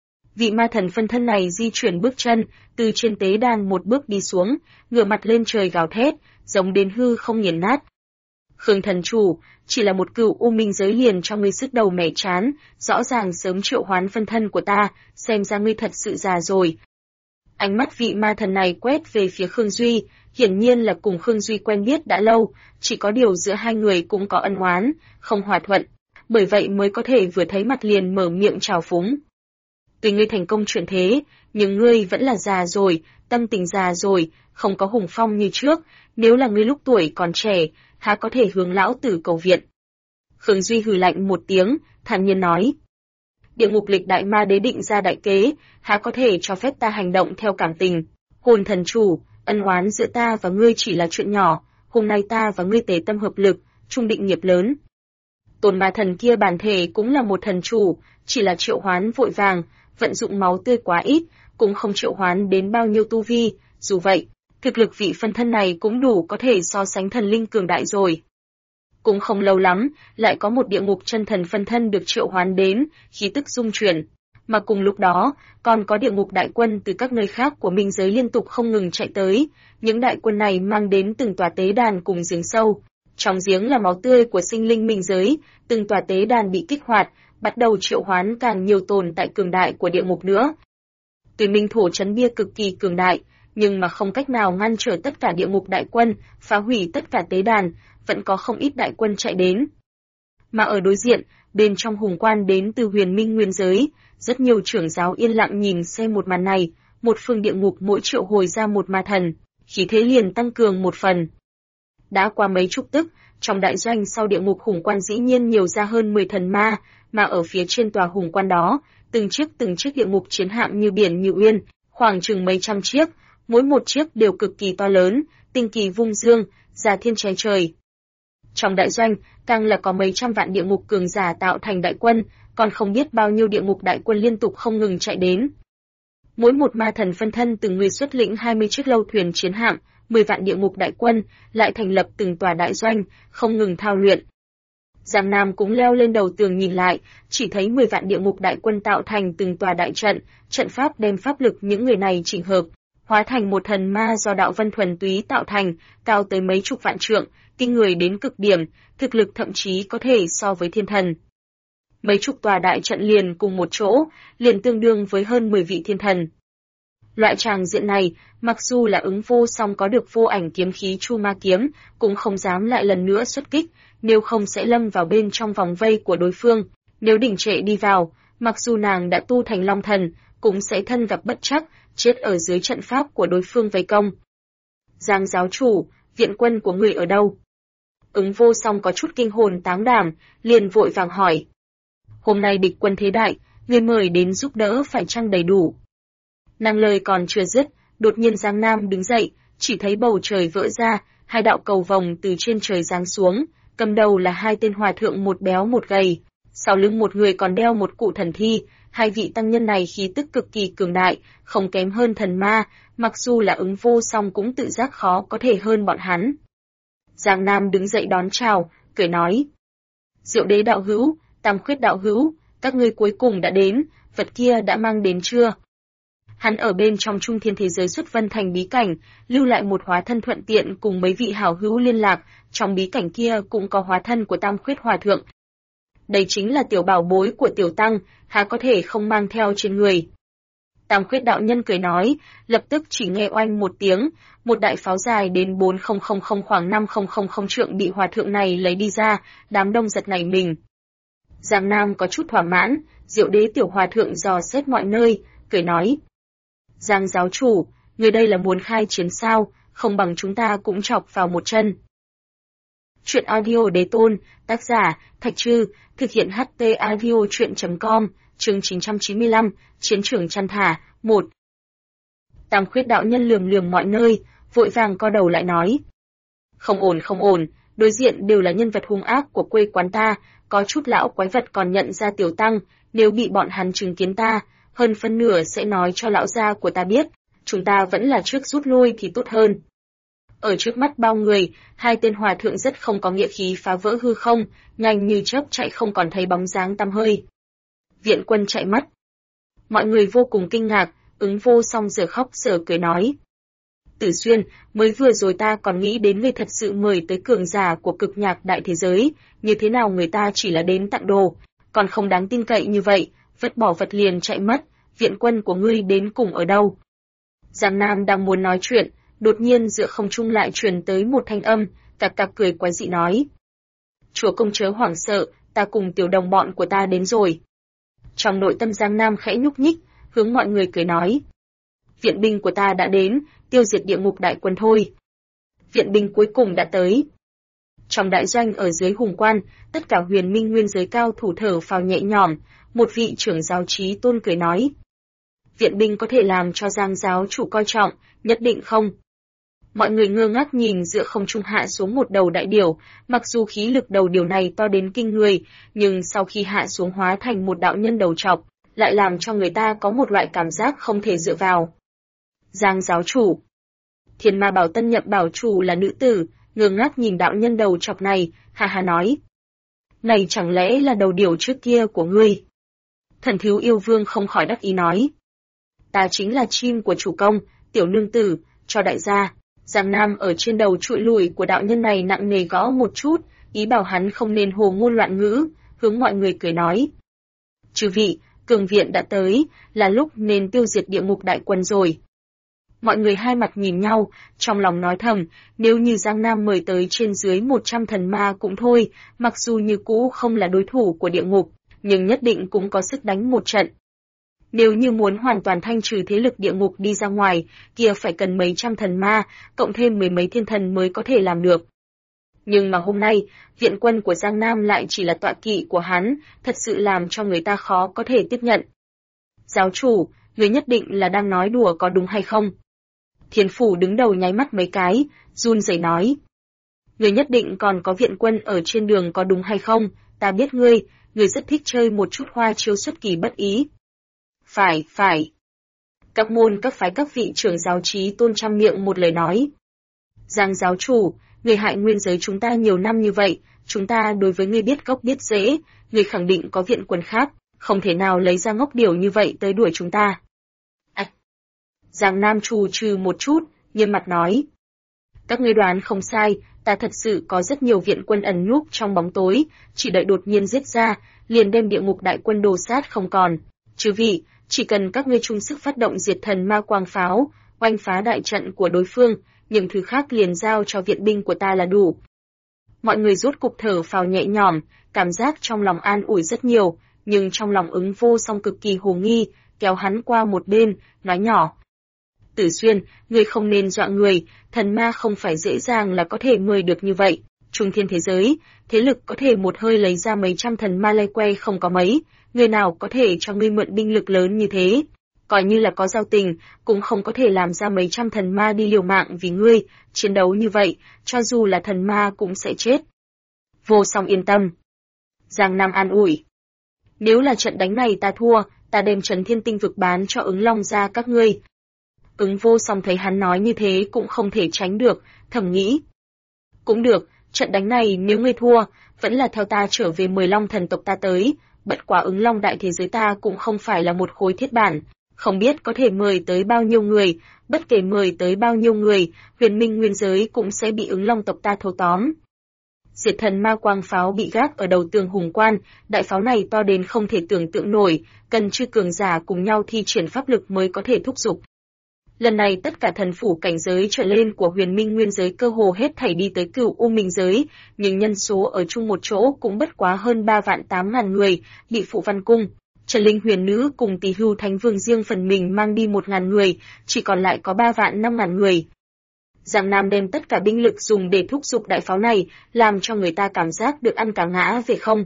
Vị ma thần phân thân này di chuyển bước chân, từ trên tế đàn một bước đi xuống, ngửa mặt lên trời gào thét, giống đến hư không nghiền nát. Khương thần chủ, chỉ là một Cửu U Minh giới liền cho ngươi sứt đầu mẻ chán, rõ ràng sớm triệu hoán phân thân của ta, xem ra ngươi thật sự già rồi. Ánh mắt vị ma thần này quét về phía Khương Duy, hiển nhiên là cùng Khương Duy quen biết đã lâu, chỉ có điều giữa hai người cũng có ân oán, không hòa thuận, bởi vậy mới có thể vừa thấy mặt liền mở miệng trào phúng. Tuy ngươi thành công chuyển thế, nhưng ngươi vẫn là già rồi, tâm tình già rồi, không có hùng phong như trước, nếu là ngươi lúc tuổi còn trẻ, há có thể hướng lão tử cầu viện. Khương Duy hừ lạnh một tiếng, thản nhiên nói. Địa ngục lịch đại ma đế định ra đại kế, há có thể cho phép ta hành động theo cảm tình. Hồn thần chủ, ân oán giữa ta và ngươi chỉ là chuyện nhỏ, hôm nay ta và ngươi tế tâm hợp lực, chung định nghiệp lớn. Tôn ma thần kia bản thể cũng là một thần chủ, chỉ là triệu hoán vội vàng, vận dụng máu tươi quá ít, cũng không triệu hoán đến bao nhiêu tu vi, dù vậy, thực lực vị phân thân này cũng đủ có thể so sánh thần linh cường đại rồi. Cũng không lâu lắm, lại có một địa ngục chân thần phân thân được triệu hoán đến, khí tức dung chuyển. Mà cùng lúc đó, còn có địa ngục đại quân từ các nơi khác của minh giới liên tục không ngừng chạy tới. Những đại quân này mang đến từng tòa tế đàn cùng giếng sâu. Trong giếng là máu tươi của sinh linh minh giới, từng tòa tế đàn bị kích hoạt, bắt đầu triệu hoán càng nhiều tồn tại cường đại của địa ngục nữa. Tuy minh thổ trấn bia cực kỳ cường đại, nhưng mà không cách nào ngăn trở tất cả địa ngục đại quân, phá hủy tất cả tế đàn, vẫn có không ít đại quân chạy đến. Mà ở đối diện, bên trong hùng quan đến từ Huyền Minh nguyên giới, rất nhiều trưởng giáo yên lặng nhìn xem một màn này, một phương địa ngục mỗi triệu hồi ra một ma thần, khí thế liền tăng cường một phần. Đã qua mấy chục tức, trong đại doanh sau địa ngục hùng quan dĩ nhiên nhiều ra hơn 10 thần ma, mà ở phía trên tòa hùng quan đó, từng chiếc địa ngục chiến hạm như biển như uyên, khoảng chừng mấy trăm chiếc, mỗi một chiếc đều cực kỳ to lớn, tinh kỳ vung dương, giả thiên che trời. Trong đại doanh, càng là có mấy trăm vạn địa ngục cường giả tạo thành đại quân, còn không biết bao nhiêu địa ngục đại quân liên tục không ngừng chạy đến. Mỗi một ma thần phân thân từng người xuất lĩnh 20 chiếc lâu thuyền chiến hạm, 10 vạn địa ngục đại quân, lại thành lập từng tòa đại doanh, không ngừng thao luyện. Giang Nam cũng leo lên đầu tường nhìn lại, chỉ thấy 10 vạn địa ngục đại quân tạo thành từng tòa đại trận, trận pháp đem pháp lực những người này chỉnh hợp, hóa thành một thần ma do đạo vân thuần túy tạo thành, cao tới mấy chục vạn trượng, kinh người đến cực điểm, thực lực thậm chí có thể so với thiên thần. Mấy chục tòa đại trận liền cùng một chỗ, liền tương đương với hơn 10 vị thiên thần. Loại tràng diện này, mặc dù là Ứng Vô Song có được vô ảnh kiếm khí Chu Ma kiếm, cũng không dám lại lần nữa xuất kích, nếu không sẽ lâm vào bên trong vòng vây của đối phương. Nếu đỉnh trệ đi vào, mặc dù nàng đã tu thành Long Thần, cũng sẽ thân gặp bất trắc, chết ở dưới trận pháp của đối phương vây công. Giang giáo chủ, viện quân của người ở đâu? Ứng Vô Song có chút kinh hồn táng đảm, liền vội vàng hỏi. Hôm nay địch quân thế đại, người mời đến giúp đỡ phải chăng đầy đủ? Nàng lời còn chưa dứt, đột nhiên Giang Nam đứng dậy, chỉ thấy bầu trời vỡ ra, hai đạo cầu vồng từ trên trời giáng xuống, cầm đầu là hai tên hòa thượng một béo một gầy, sau lưng một người còn đeo một cụ thần thi, hai vị tăng nhân này khí tức cực kỳ cường đại, không kém hơn thần ma, mặc dù là Ứng Vô Song cũng tự giác khó có thể hơn bọn hắn. Giang Nam đứng dậy đón chào, cười nói: Diệu Đế đạo hữu, Tam Khuyết đạo hữu, các ngươi cuối cùng đã đến, vật kia đã mang đến chưa? Hắn ở bên trong Trung Thiên thế giới xuất vân thành bí cảnh, lưu lại một hóa thân thuận tiện cùng mấy vị hảo hữu liên lạc, trong bí cảnh kia cũng có hóa thân của Tam Khuyết hòa thượng. Đây chính là tiểu bảo bối của tiểu tăng, há có thể không mang theo trên người. Tam Khuyết đạo nhân cười nói, lập tức chỉ nghe oanh một tiếng, một đại pháo dài đến 4000 khoảng 5000 trượng bị hòa thượng này lấy đi ra, đám đông giật nảy mình. Giang Nam có chút thỏa mãn, Diệu Đế tiểu hòa thượng dò xét mọi nơi, cười nói: Giang giáo chủ, người đây là muốn khai chiến sao, không bằng chúng ta cũng chọc vào một chân. Chuyện audio đế tôn, tác giả, Thạch Trư, thực hiện HT audio chuyện.com, chương 995, chiến trường chăn thả, 1. Tam Khuyết đạo nhân lườm mọi nơi, vội vàng co đầu lại nói: Không ổn, đối diện đều là nhân vật hung ác của quê quán ta, có chút lão quái vật còn nhận ra tiểu tăng, nếu bị bọn hắn chứng kiến ta, hơn phân nửa sẽ nói cho lão gia của ta biết, chúng ta vẫn là trước rút lui thì tốt hơn. Ở trước mắt bao người, hai tên hòa thượng rất không có nghĩa khí phá vỡ hư không, nhanh như chớp chạy không còn thấy bóng dáng tăm hơi. Viện quân chạy mất. Mọi người vô cùng kinh ngạc, Ứng Vô Song giờ khóc giờ cười nói: Tử Xuyên, mới vừa rồi ta còn nghĩ đến người thật sự mời tới cường giả của cực nhạc đại thế giới, như thế nào người ta chỉ là đến tặng đồ, còn không đáng tin cậy như vậy, vứt bỏ vật liền chạy mất, viện quân của ngươi đến cùng ở đâu? Giang Nam đang muốn nói chuyện, đột nhiên giữa không trung lại truyền tới một thanh âm, cặc cặc cười quái dị nói: Chúa công chớ hoảng sợ, ta cùng tiểu đồng bọn của ta đến rồi. Trong nội tâm Giang Nam khẽ nhúc nhích, hướng mọi người cười nói: Viện binh của ta đã đến, tiêu diệt địa ngục đại quân thôi. Viện binh cuối cùng đã tới. Trong đại doanh ở dưới hùng quan, tất cả huyền minh nguyên giới cao thủ thở phào nhẹ nhõm, một vị trưởng giáo trí tôn cười nói: Viện binh có thể làm cho Giang giáo chủ coi trọng, nhất định không? Mọi người ngơ ngác nhìn giữa không trung hạ xuống một đầu đại điểu, mặc dù khí lực đầu điểu này to đến kinh người, nhưng sau khi hạ xuống hóa thành một đạo nhân đầu trọc, lại làm cho người ta có một loại cảm giác không thể dựa vào. Giang giáo chủ. Thiên Ma Bảo tân nhậm bảo chủ là nữ tử, ngơ ngác nhìn đạo nhân đầu trọc này, ha ha nói: Này chẳng lẽ là đầu điểu trước kia của ngươi? Thần thiếu yêu vương không khỏi đắc ý nói: Ta chính là chim của chủ công, tiểu nương tử, cho đại gia. Giang Nam ở trên đầu trụi lùi của đạo nhân này nặng nề gõ một chút, ý bảo hắn không nên hồ ngôn loạn ngữ, hướng mọi người cười nói: Chư vị, cường viện đã tới, là lúc nên tiêu diệt địa ngục đại quân rồi. Mọi người hai mặt nhìn nhau, trong lòng nói thầm, nếu như Giang Nam mời tới trên dưới 100 thần ma cũng thôi, mặc dù như cũ không là đối thủ của địa ngục, nhưng nhất định cũng có sức đánh một trận. Nếu như muốn hoàn toàn thanh trừ thế lực địa ngục đi ra ngoài, kia phải cần mấy trăm thần ma, cộng thêm mười mấy thiên thần mới có thể làm được. Nhưng mà hôm nay, viện quân của Giang Nam lại chỉ là tọa kỵ của hắn, thật sự làm cho người ta khó có thể tiếp nhận. Giáo chủ, người nhất định là đang nói đùa có đúng hay không? Thiên Phủ đứng đầu nháy mắt mấy cái, run rẩy nói: Ngươi nhất định còn có viện quân ở trên đường có đúng hay không? Ta biết ngươi rất thích chơi một chút hoa chiêu xuất kỳ bất ý. Phải. Các môn các phái các vị trưởng giáo trí tôn trăm miệng một lời nói. Giang giáo chủ, ngươi hại nguyên giới chúng ta nhiều năm như vậy, chúng ta đối với ngươi biết gốc biết rễ, ngươi khẳng định có viện quân khác, không thể nào lấy ra ngốc điểu như vậy tới đuổi chúng ta. Giang Nam trù trừ một chút, nghiêm mặt nói. Các ngươi đoán không sai, ta thật sự có rất nhiều viện quân ẩn núp trong bóng tối, chỉ đợi đột nhiên giết ra, liền đem địa ngục đại quân đồ sát không còn. Chư vị, chỉ cần các ngươi chung sức phát động diệt thần ma quang pháo, oanh phá đại trận của đối phương, những thứ khác liền giao cho viện binh của ta là đủ. Mọi người rốt cục thở phào nhẹ nhõm, cảm giác trong lòng an ủi rất nhiều, nhưng trong lòng Ứng Vô Song cực kỳ hồ nghi, kéo hắn qua một bên, nói nhỏ. Tử Xuyên, ngươi không nên dọa người, thần ma không phải dễ dàng là có thể mời được như vậy. Trung thiên thế giới, thế lực có thể một hơi lấy ra mấy trăm thần ma lay quay không có mấy, người nào có thể cho ngươi mượn binh lực lớn như thế. Coi như là có giao tình, cũng không có thể làm ra mấy trăm thần ma đi liều mạng vì ngươi, chiến đấu như vậy, cho dù là thần ma cũng sẽ chết. Vô Song yên tâm. Giang Nam an ủi. Nếu là trận đánh này ta thua, ta đem Trấn Thiên Tinh vực bán cho Ứng Long ra các ngươi. Ứng Vô Song thấy hắn nói như thế cũng không thể tránh được, thầm nghĩ. Cũng được, trận đánh này nếu ngươi thua, vẫn là theo ta trở về 10 Long thần tộc ta tới, bất quá Ứng Long đại thế giới ta cũng không phải là một khối thiết bản, không biết có thể mời tới bao nhiêu người, bất kể mời tới bao nhiêu người, huyền minh nguyên giới cũng sẽ bị Ứng Long tộc ta thâu tóm. Diệt thần ma quang pháo bị gác ở đầu tường hùng quan, đại pháo này to đến không thể tưởng tượng nổi, cần chư cường giả cùng nhau thi triển pháp lực mới có thể thúc giục. Lần này tất cả thần phủ cảnh giới trở lên của huyền minh nguyên giới cơ hồ hết thảy đi tới Cửu U Minh giới, nhưng nhân số ở chung một chỗ cũng bất quá hơn 3.800.000 người, bị Phụ Văn Cung, Trần Linh Huyền Nữ cùng Tỷ Hưu Thánh Vương riêng phần mình mang đi 1.000 người, chỉ còn lại có 3.500.000 người. Giang Nam đem tất cả binh lực dùng để thúc giục đại pháo này, làm cho người ta cảm giác được ăn cả ngã về không.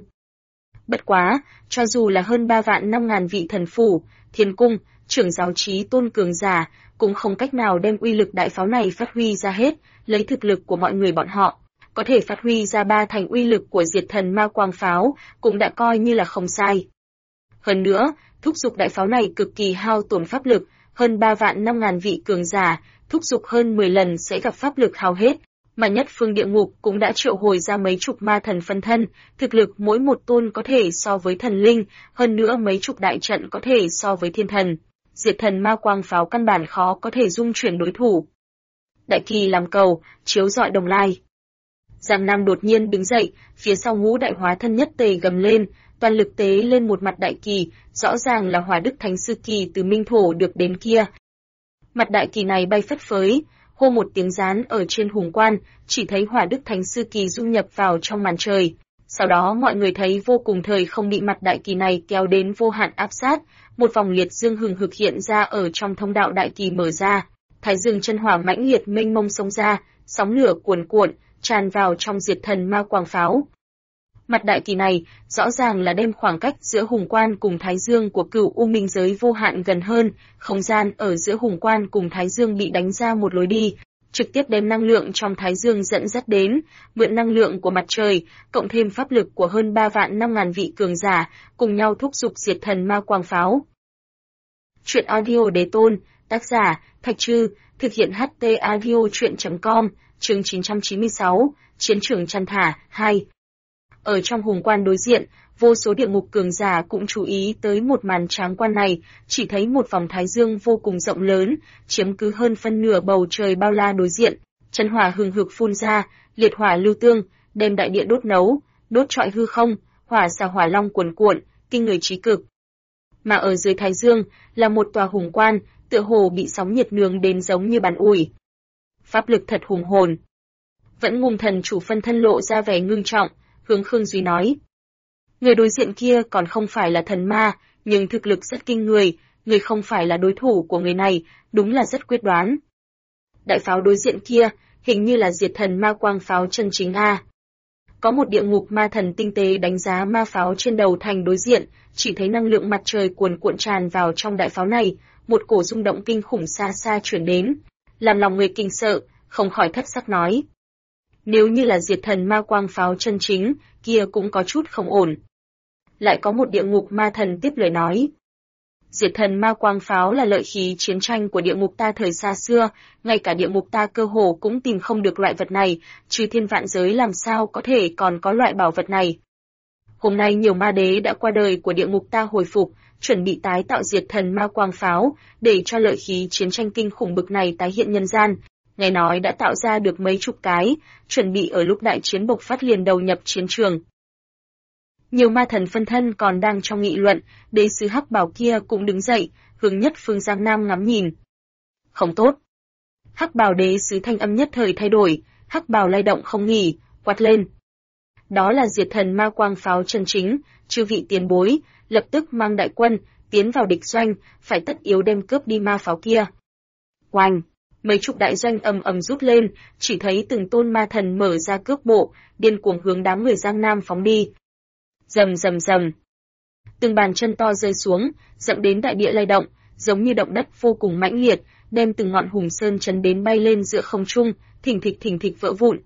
Bất quá, cho dù là hơn 3.500.000 vị thần phủ, thiên cung, trưởng giáo trí tôn cường giả, cũng không cách nào đem uy lực đại pháo này phát huy ra hết, lấy thực lực của mọi người bọn họ, có thể phát huy ra 3 thành uy lực của diệt thần ma quang pháo, cũng đã coi như là không sai. Hơn nữa, thúc giục đại pháo này cực kỳ hao tổn pháp lực, hơn 3.500.000 vị cường giả, thúc giục hơn 10 lần sẽ gặp pháp lực hao hết, mà nhất phương địa ngục cũng đã triệu hồi ra mấy chục ma thần phân thân, thực lực mỗi một tôn có thể so với thần linh, hơn nữa mấy chục đại trận có thể so với thiên thần. Diệt thần ma quang pháo căn bản khó có thể dung chuyển đối thủ. Đại kỳ làm cầu, chiếu rọi đồng lai. Giang Nam đột nhiên đứng dậy, phía sau Ngũ đại hóa thân nhất tề gầm lên, toàn lực tế lên một mặt đại kỳ, rõ ràng là Hỏa Đức Thánh Sư Kỳ từ Minh Thổ được đến kia. Mặt đại kỳ này bay phất phới, hô một tiếng gián ở trên hùng quan, chỉ thấy Hỏa Đức Thánh Sư Kỳ dung nhập vào trong màn trời. Sau đó mọi người thấy vô cùng thời không bị mặt đại kỳ này kéo đến vô hạn áp sát, một vòng liệt dương hừng hực hiện ra ở trong thông đạo đại kỳ mở ra, thái dương chân hỏa mãnh liệt mênh mông xông ra, sóng lửa cuồn cuộn, tràn vào trong diệt thần ma quang pháo. Mặt đại kỳ này rõ ràng là đem khoảng cách giữa hùng quan cùng thái dương của Cửu U Minh giới vô hạn gần hơn, không gian ở giữa hùng quan cùng thái dương bị đánh ra một lối đi, trực tiếp đem năng lượng trong thái dương dẫn dắt đến, mượn năng lượng của mặt trời, cộng thêm pháp lực của hơn 3.500.000 vị cường giả, cùng nhau thúc giục diệt thần ma quang pháo. Truyện audio đế tôn, tác giả, Thạch Trư, thực hiện HT audio truyện.com, chương 996, Chiến trường chăn thả, 2. Ở trong hùng quan đối diện, vô số địa ngục cường giả cũng chú ý tới một màn tráng quan này, chỉ thấy một vòng thái dương vô cùng rộng lớn, chiếm cứ hơn phân nửa bầu trời bao la đối diện, chân hỏa hừng hực phun ra, liệt hỏa lưu tương, đem đại địa đốt nấu, đốt trọi hư không, hỏa xà hỏa long cuồn cuộn, kinh người chí cực. Mà ở dưới thái dương là một tòa hùng quan, tựa hồ bị sóng nhiệt nướng đến giống như bàn ủi. Pháp lực thật hùng hồn. Vẫn Ngùng thần chủ phân thân lộ ra vẻ ngưng trọng, hướng Khương Duy nói. Người đối diện kia còn không phải là thần ma, nhưng thực lực rất kinh người không phải là đối thủ của người này, đúng là rất quyết đoán. Đại pháo đối diện kia, hình như là diệt thần ma quang pháo chân chính a. Có một địa ngục ma thần tinh tế đánh giá ma pháo trên đầu thành đối diện, chỉ thấy năng lượng mặt trời cuồn cuộn tràn vào trong đại pháo này, một cổ rung động kinh khủng xa xa chuyển đến, làm lòng người kinh sợ, không khỏi thất sắc nói. Nếu như là diệt thần ma quang pháo chân chính, kia cũng có chút không ổn. Lại có một địa ngục ma thần tiếp lời nói. Diệt thần ma quang pháo là lợi khí chiến tranh của địa ngục ta thời xa xưa, ngay cả địa ngục ta cơ hồ cũng tìm không được loại vật này, trừ thiên vạn giới làm sao có thể còn có loại bảo vật này. Hôm nay nhiều ma đế đã qua đời của địa ngục ta hồi phục, chuẩn bị tái tạo diệt thần ma quang pháo, để cho lợi khí chiến tranh kinh khủng bực này tái hiện nhân gian. Nghe nói đã tạo ra được mấy chục cái, chuẩn bị ở lúc đại chiến bộc phát liền đầu nhập chiến trường. Nhiều ma thần phân thân còn đang trong nghị luận, đế sứ hắc bào kia cũng đứng dậy, hướng nhất phương Giang Nam ngắm nhìn. Không tốt. Hắc bào đế sứ thanh âm nhất thời thay đổi, hắc bào lay động không nghỉ, quát lên. Đó là diệt thần ma quang pháo chân chính, chư vị tiền bối, lập tức mang đại quân, tiến vào địch doanh, phải tất yếu đem cướp đi ma pháo kia. Oanh! Mấy chục đại doanh ầm ầm rút lên, chỉ thấy từng tôn ma thần mở ra cước bộ, điên cuồng hướng đám người Giang Nam phóng đi. Rầm rầm rầm. Từng bàn chân to rơi xuống, dẫm đến đại địa lay động, giống như động đất vô cùng mãnh liệt, đem từng ngọn hùng sơn chấn đến bay lên giữa không trung, thình thịch vỡ vụn.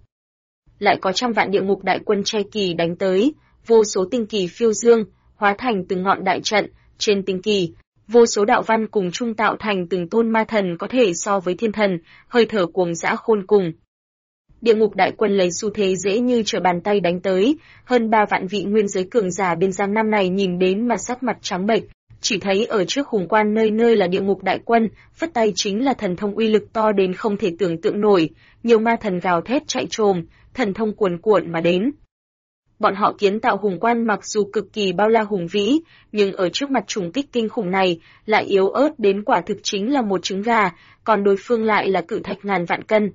Lại có trăm vạn địa ngục đại quân che kỳ đánh tới, vô số tinh kỳ phiêu dương, hóa thành từng ngọn đại trận, trên tinh kỳ, vô số đạo văn cùng chung tạo thành từng tôn ma thần có thể so với thiên thần, hơi thở cuồng dã khôn cùng. Địa ngục đại quân lấy xu thế dễ như trở bàn tay đánh tới, hơn 3 vạn vị nguyên giới cường giả bên Giang Nam này nhìn đến mà sắc mặt trắng bệch, chỉ thấy ở trước hùng quan nơi nơi là địa ngục đại quân, phất tay chính là thần thông uy lực to đến không thể tưởng tượng nổi, nhiều ma thần gào thét chạy trồm, thần thông cuồn cuộn mà đến. Bọn họ kiến tạo hùng quan mặc dù cực kỳ bao la hùng vĩ, nhưng ở trước mặt trùng kích kinh khủng này, lại yếu ớt đến quả thực chính là một trứng gà, còn đối phương lại là cự thạch ngàn vạn cân.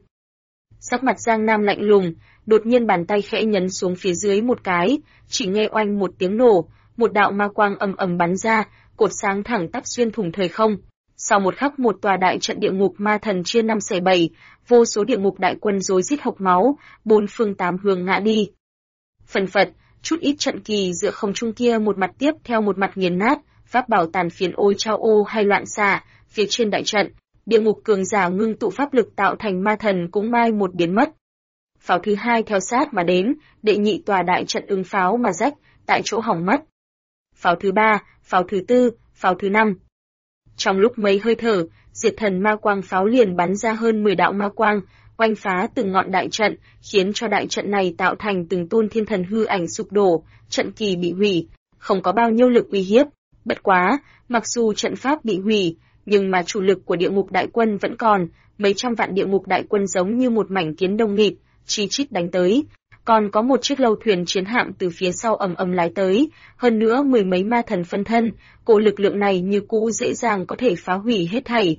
Sắc mặt Giang Nam lạnh lùng, đột nhiên bàn tay khẽ nhấn xuống phía dưới một cái, chỉ nghe oanh một tiếng nổ, một đạo ma quang ầm ầm bắn ra, cột sáng thẳng tắp xuyên thủng thời không. Sau một khắc một tòa đại trận địa ngục ma thần chia 5/7, vô số địa ngục đại quân rối rít hộc máu, bốn phương tám hướng ngã đi. Phần phật, chút ít trận kỳ giữa không trung kia một mặt tiếp theo một mặt nghiền nát, pháp bảo tàn phiến ôi chao ô hay loạn xạ, phía trên đại trận, địa ngục cường giả ngưng tụ pháp lực tạo thành ma thần cũng mai một biến mất. Pháo thứ hai theo sát mà đến, đệ nhị tòa đại trận ứng pháo mà rách, tại chỗ hỏng mất. Pháo thứ ba, pháo thứ tư, pháo thứ năm. Trong lúc mấy hơi thở, diệt thần ma quang pháo liền bắn ra hơn 10 đạo ma quang, oanh phá từng ngọn đại trận, khiến cho đại trận này tạo thành từng tôn thiên thần hư ảnh sụp đổ, trận kỳ bị hủy, không có bao nhiêu lực uy hiếp. Bất quá, mặc dù trận pháp bị hủy, nhưng mà chủ lực của địa ngục đại quân vẫn còn, mấy trăm vạn địa ngục đại quân giống như một mảnh kiến đông nghịt, chi chít đánh tới. Còn có một chiếc lâu thuyền chiến hạm từ phía sau ầm ầm lái tới, hơn nữa mười mấy ma thần phân thân, cổ lực lượng này như cũ dễ dàng có thể phá hủy hết thảy.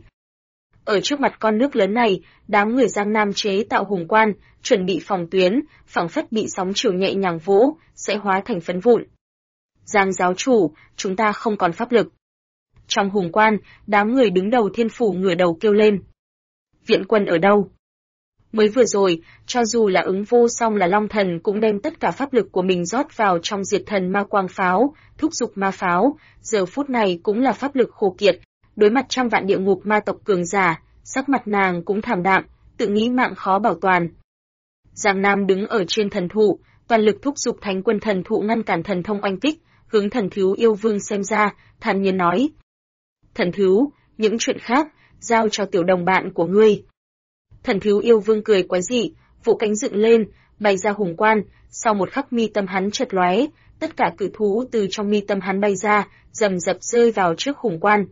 Ở trước mặt con nước lớn này, đám người Giang Nam chế tạo hùng quan, chuẩn bị phòng tuyến, phảng phất bị sóng chiều nhẹ nhàng vỗ, sẽ hóa thành phấn vụn. Giang giáo chủ, chúng ta không còn pháp lực. Trong hùng quan, đám người đứng đầu thiên phủ ngửa đầu kêu lên. Viện quân ở đâu? Mới vừa rồi, cho dù là ứng vô song là Long Thần cũng đem tất cả pháp lực của mình rót vào trong diệt thần ma quang pháo, thúc giục ma pháo, giờ phút này cũng là pháp lực khô kiệt, đối mặt trăm vạn địa ngục ma tộc cường giả, sắc mặt nàng cũng thảm đạm, tự nghĩ mạng khó bảo toàn. Giang Nam đứng ở trên thần thụ, toàn lực thúc giục thánh quân thần thụ ngăn cản thần thông oanh kích, hướng thần thú yêu vương xem ra, thản nhiên nói. Thần thú, những chuyện khác, giao cho tiểu đồng bạn của ngươi. Thần thú yêu vương cười quái dị, vỗ cánh dựng lên, bay ra hùng quan, sau một khắc mi tâm hắn chợt lóe, tất cả cự thú từ trong mi tâm hắn bay ra, rầm rập rơi vào trước hùng quan.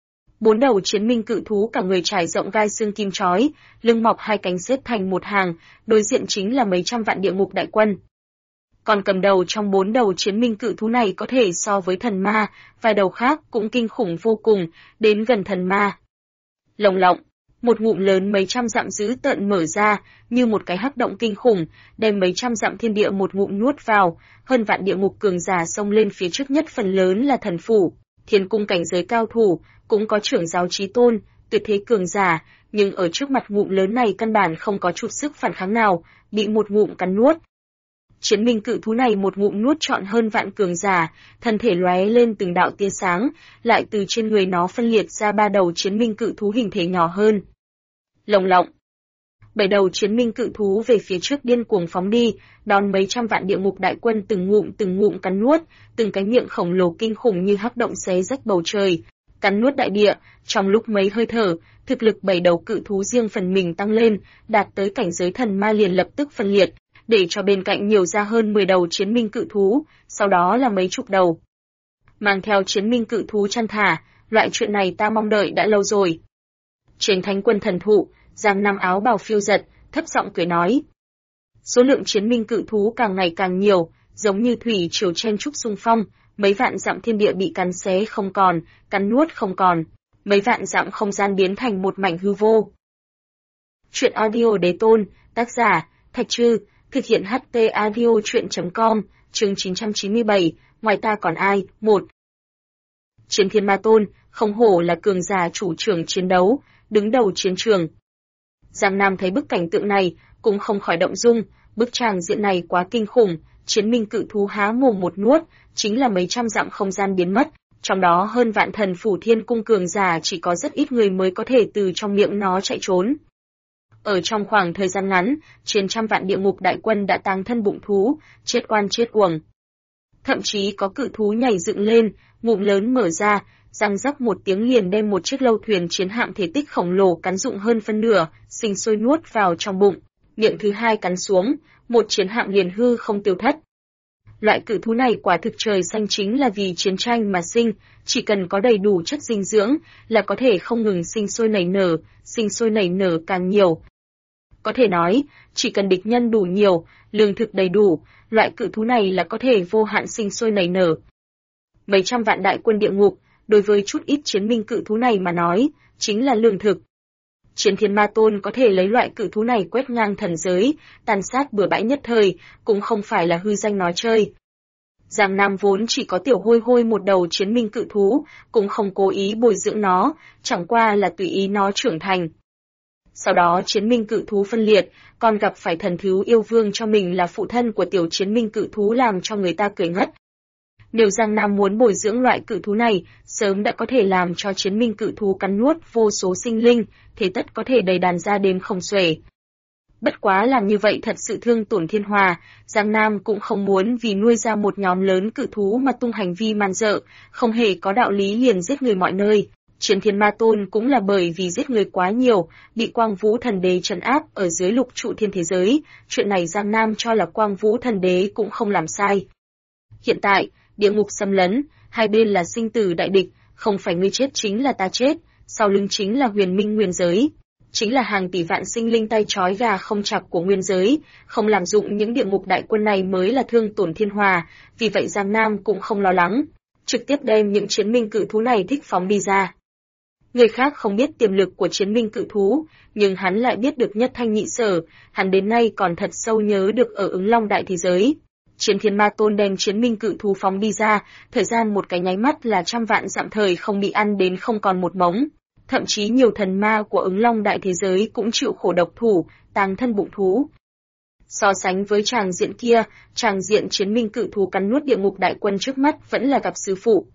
4 đầu chiến minh cự thú cả người trải rộng gai xương kim chói, lưng mọc hai cánh xếp thành một hàng, đối diện chính là mấy trăm vạn địa ngục đại quân. Còn cầm đầu trong 4 đầu chiến minh cự thú này có thể so với thần ma, vài đầu khác cũng kinh khủng vô cùng, đến gần thần ma. Lồng lộng, một ngụm lớn mấy trăm dặm dữ tợn mở ra, như một cái hắc động kinh khủng, đem mấy trăm dặm thiên địa một ngụm nuốt vào, hơn vạn địa ngục cường giả xông lên phía trước nhất phần lớn là thần phủ, thiên cung cảnh giới cao thủ, cũng có trưởng giáo chí tôn, tuyệt thế cường giả, nhưng ở trước mặt ngụm lớn này căn bản không có chút sức phản kháng nào, bị một ngụm cắn nuốt. Chiến minh cự thú này một ngụm nuốt trọn hơn vạn cường giả, thân thể lóe lên từng đạo tia sáng, lại từ trên người nó phân liệt ra 3 đầu chiến minh cự thú hình thể nhỏ hơn. Lồng lộng. 7 đầu chiến minh cự thú về phía trước điên cuồng phóng đi, đón mấy trăm vạn địa ngục đại quân từng ngụm cắn nuốt, từng cái miệng khổng lồ kinh khủng như hắc động xé rách bầu trời, cắn nuốt đại địa. Trong lúc mấy hơi thở, thực lực 7 đầu cự thú riêng phần mình tăng lên, đạt tới cảnh giới thần ma liền lập tức phân liệt, để cho bên cạnh nhiều ra hơn 10 đầu chiến minh cự thú, sau đó là mấy chục đầu. Mang theo chiến minh cự thú chăn thả, loại chuyện này ta mong đợi đã lâu rồi. Trên thánh quân thần thụ, Giang Nam áo bào phiêu giật, thấp giọng cười nói. Số lượng chiến minh cự thú càng ngày càng nhiều, giống như thủy triều chen trúc xung phong, mấy vạn dặm thiên địa bị cắn xé không còn, cắn nuốt không còn, mấy vạn dặm không gian biến thành một mảnh hư vô. Chuyện audio đế tôn, tác giả, Thạch Trư, thực hiện HT audio chuyện.com, chương 997, ngoài ta còn ai, 1. Chiến Thiên Ma Tôn, không hổ là cường giả chủ trưởng chiến đấu, đứng đầu chiến trường. Giang Nam thấy bức cảnh tượng này, cũng không khỏi động dung, bức tràng diện này quá kinh khủng, chiến minh cự thú há mồm một nuốt, chính là mấy trăm dặm không gian biến mất, trong đó hơn vạn thần phủ thiên cung cường giả chỉ có rất ít người mới có thể từ trong miệng nó chạy trốn. Ở trong khoảng thời gian ngắn, trên trăm vạn địa ngục đại quân đã táng thân bụng thú, chết oan chết uổng. Thậm chí có cự thú nhảy dựng lên, ngụm lớn mở ra, răng rắc một tiếng liền đem một chiếc lâu thuyền chiến hạm thể tích khổng lồ cắn rụng hơn phân nửa, sinh sôi nuốt vào trong bụng. Miệng thứ hai cắn xuống, một chiến hạm liền hư không tiêu thất. Loại cự thú này quả thực trời xanh chính là vì chiến tranh mà sinh, chỉ cần có đầy đủ chất dinh dưỡng là có thể không ngừng sinh sôi nảy nở càng nhiều. Có thể nói, chỉ cần địch nhân đủ nhiều, lương thực đầy đủ, loại cự thú này là có thể vô hạn sinh sôi nảy nở. Mấy trăm vạn đại quân địa ngục, đối với chút ít chiến minh cự thú này mà nói, chính là lương thực. Chiến Thiên Ma Tôn có thể lấy loại cự thú này quét ngang thần giới, tàn sát bừa bãi nhất thời, cũng không phải là hư danh nói chơi. Giang Nam vốn chỉ có tiểu hôi hôi một đầu chiến minh cự thú, cũng không cố ý bồi dưỡng nó, chẳng qua là tùy ý nó trưởng thành. Sau đó chiến minh cự thú phân liệt, còn gặp phải thần thú yêu vương cho mình là phụ thân của tiểu chiến minh cự thú làm cho người ta cười ngất. Nếu Giang Nam muốn bồi dưỡng loại cự thú này, sớm đã có thể làm cho chiến minh cự thú cắn nuốt vô số sinh linh, thế tất có thể đầy đàn ra đêm không xuể. Bất quá làm như vậy thật sự thương tổn thiên hòa, Giang Nam cũng không muốn vì nuôi ra một nhóm lớn cự thú mà tung hành vi man dợ, không hề có đạo lý liền giết người mọi nơi. Chiến Thiên Ma Tôn cũng là bởi vì giết người quá nhiều, bị Quang Vũ Thần Đế trấn áp ở dưới lục trụ thiên thế giới, chuyện này Giang Nam cho là Quang Vũ Thần Đế cũng không làm sai. Hiện tại, địa ngục xâm lấn, hai bên là sinh tử đại địch, không phải ngươi chết chính là ta chết, sau lưng chính là huyền minh nguyên giới. Chính là hàng tỷ vạn sinh linh tay trói gà không chặt của nguyên giới, không làm dụng những địa ngục đại quân này mới là thương tổn thiên hòa, vì vậy Giang Nam cũng không lo lắng, trực tiếp đem những chiến minh cự thú này thích phóng đi ra. Người khác không biết tiềm lực của chiến minh cự thú, nhưng hắn lại biết được nhất thanh nhị sở, hắn đến nay còn thật sâu nhớ được ở Ứng Long đại thế giới. Chiến Thiên Ma Tôn đem chiến minh cự thú phóng đi ra, thời gian một cái nháy mắt là trăm vạn dặm thời không bị ăn đến không còn một mống. Thậm chí nhiều thần ma của Ứng Long đại thế giới cũng chịu khổ độc thủ, táng thân bụng thú. So sánh với tràng diện kia, tràng diện chiến minh cự thú cắn nuốt địa ngục đại quân trước mắt vẫn là gặp sư phụ.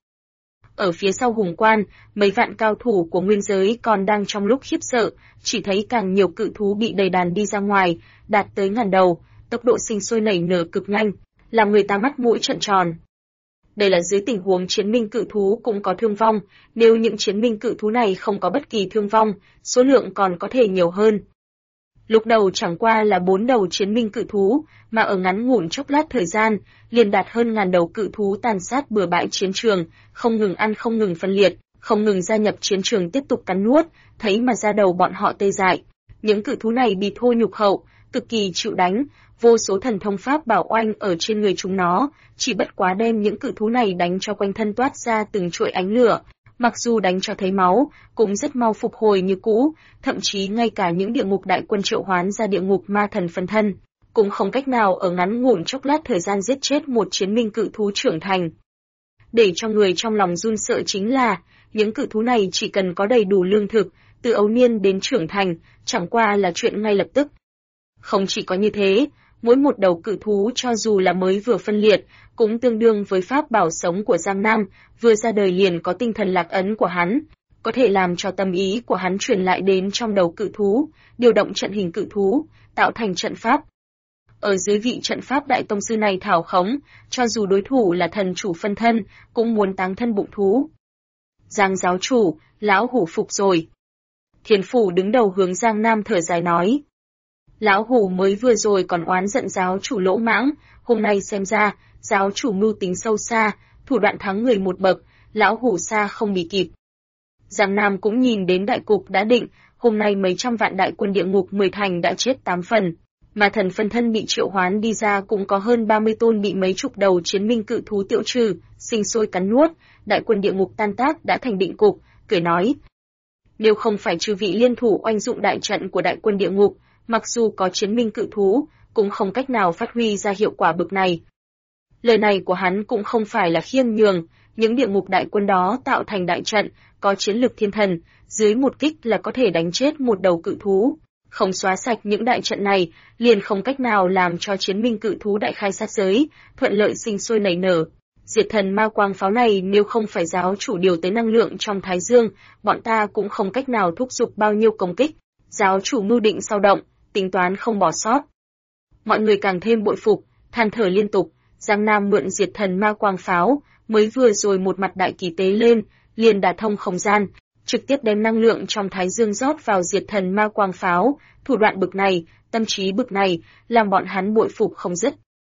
Ở phía sau hùng quan, mấy vạn cao thủ của nguyên giới còn đang trong lúc khiếp sợ, chỉ thấy càng nhiều cự thú bị đầy đàn đi ra ngoài, đạt tới ngàn đầu, tốc độ sinh sôi nảy nở cực nhanh, làm người ta mắt mũi trợn tròn. Đây là dưới tình huống chiến minh cự thú cũng có thương vong, nếu những chiến minh cự thú này không có bất kỳ thương vong, số lượng còn có thể nhiều hơn. Lúc đầu chẳng qua là 4 đầu chiến minh cự thú, mà ở ngắn ngủn chốc lát thời gian, liền đạt hơn ngàn đầu cự thú tàn sát bừa bãi chiến trường, không ngừng ăn không ngừng phân liệt, không ngừng gia nhập chiến trường tiếp tục cắn nuốt, thấy mà da đầu bọn họ tê dại. Những cự thú này bị thô nhục hậu, cực kỳ chịu đánh, vô số thần thông pháp bảo oanh ở trên người chúng nó, chỉ bất quá đem những cự thú này đánh cho quanh thân toát ra từng chuỗi ánh lửa. Mặc dù đánh cho thấy máu, cũng rất mau phục hồi như cũ, thậm chí ngay cả những địa ngục đại quân triệu hoán ra địa ngục ma thần phân thân, cũng không cách nào ở ngắn ngủn chốc lát thời gian giết chết một chiến minh cự thú trưởng thành. Để cho người trong lòng run sợ chính là, những cự thú này chỉ cần có đầy đủ lương thực, từ ấu niên đến trưởng thành, chẳng qua là chuyện ngay lập tức. Không chỉ có như thế, mỗi một đầu cự thú cho dù là mới vừa phân liệt, cũng tương đương với pháp bảo sống của Giang Nam, vừa ra đời liền có tinh thần lạc ấn của hắn, có thể làm cho tâm ý của hắn truyền lại đến trong đầu cự thú, điều động trận hình cự thú, tạo thành trận pháp. Ở dưới vị trận pháp đại tông sư này thảo khống, cho dù đối thủ là thần chủ phân thân, cũng muốn táng thân bụng thú. Giang giáo chủ, lão hủ phục rồi. Thiền phủ đứng đầu hướng Giang Nam thở dài nói. Lão hủ mới vừa rồi còn oán giận giáo chủ lỗ mãng, hôm nay xem ra, giáo chủ mưu tính sâu xa, thủ đoạn thắng người một bậc, lão hủ xa không bì kịp. Giang Nam cũng nhìn đến đại cục đã định, hôm nay mấy trăm vạn đại quân địa ngục 10 thành đã chết 8 phần, mà thần phân thân bị triệu hoán đi ra cũng có hơn 30 tôn bị mấy chục đầu chiến minh cự thú tiêu trừ, sinh sôi cắn nuốt, đại quân địa ngục tan tác đã thành định cục, cười nói. Nếu không phải chư vị liên thủ oanh dụng đại trận của đại quân địa ngục, mặc dù có chiến minh cự thú, cũng không cách nào phát huy ra hiệu quả bực này. Lời này của hắn cũng không phải là khiêng nhường, những địa ngục đại quân đó tạo thành đại trận, có chiến lực thiên thần, dưới một kích là có thể đánh chết một đầu cự thú. Không xóa sạch những đại trận này, liền không cách nào làm cho chiến minh cự thú đại khai sát giới, thuận lợi sinh sôi nảy nở. Diệt thần ma quang pháo này nếu không phải giáo chủ điều tới năng lượng trong thái dương, bọn ta cũng không cách nào thúc giục bao nhiêu công kích. Giáo chủ mưu định sao động, tính toán không bỏ sót. Mọi người càng thêm bội phục, than thở liên tục. Giang Nam mượn diệt thần ma quang pháo, mới vừa rồi một mặt đại kỳ tế lên, liền đả thông không gian, trực tiếp đem năng lượng trong thái dương rót vào diệt thần ma quang pháo, thủ đoạn bực này, tâm trí bực này, làm bọn hắn bội phục không dứt.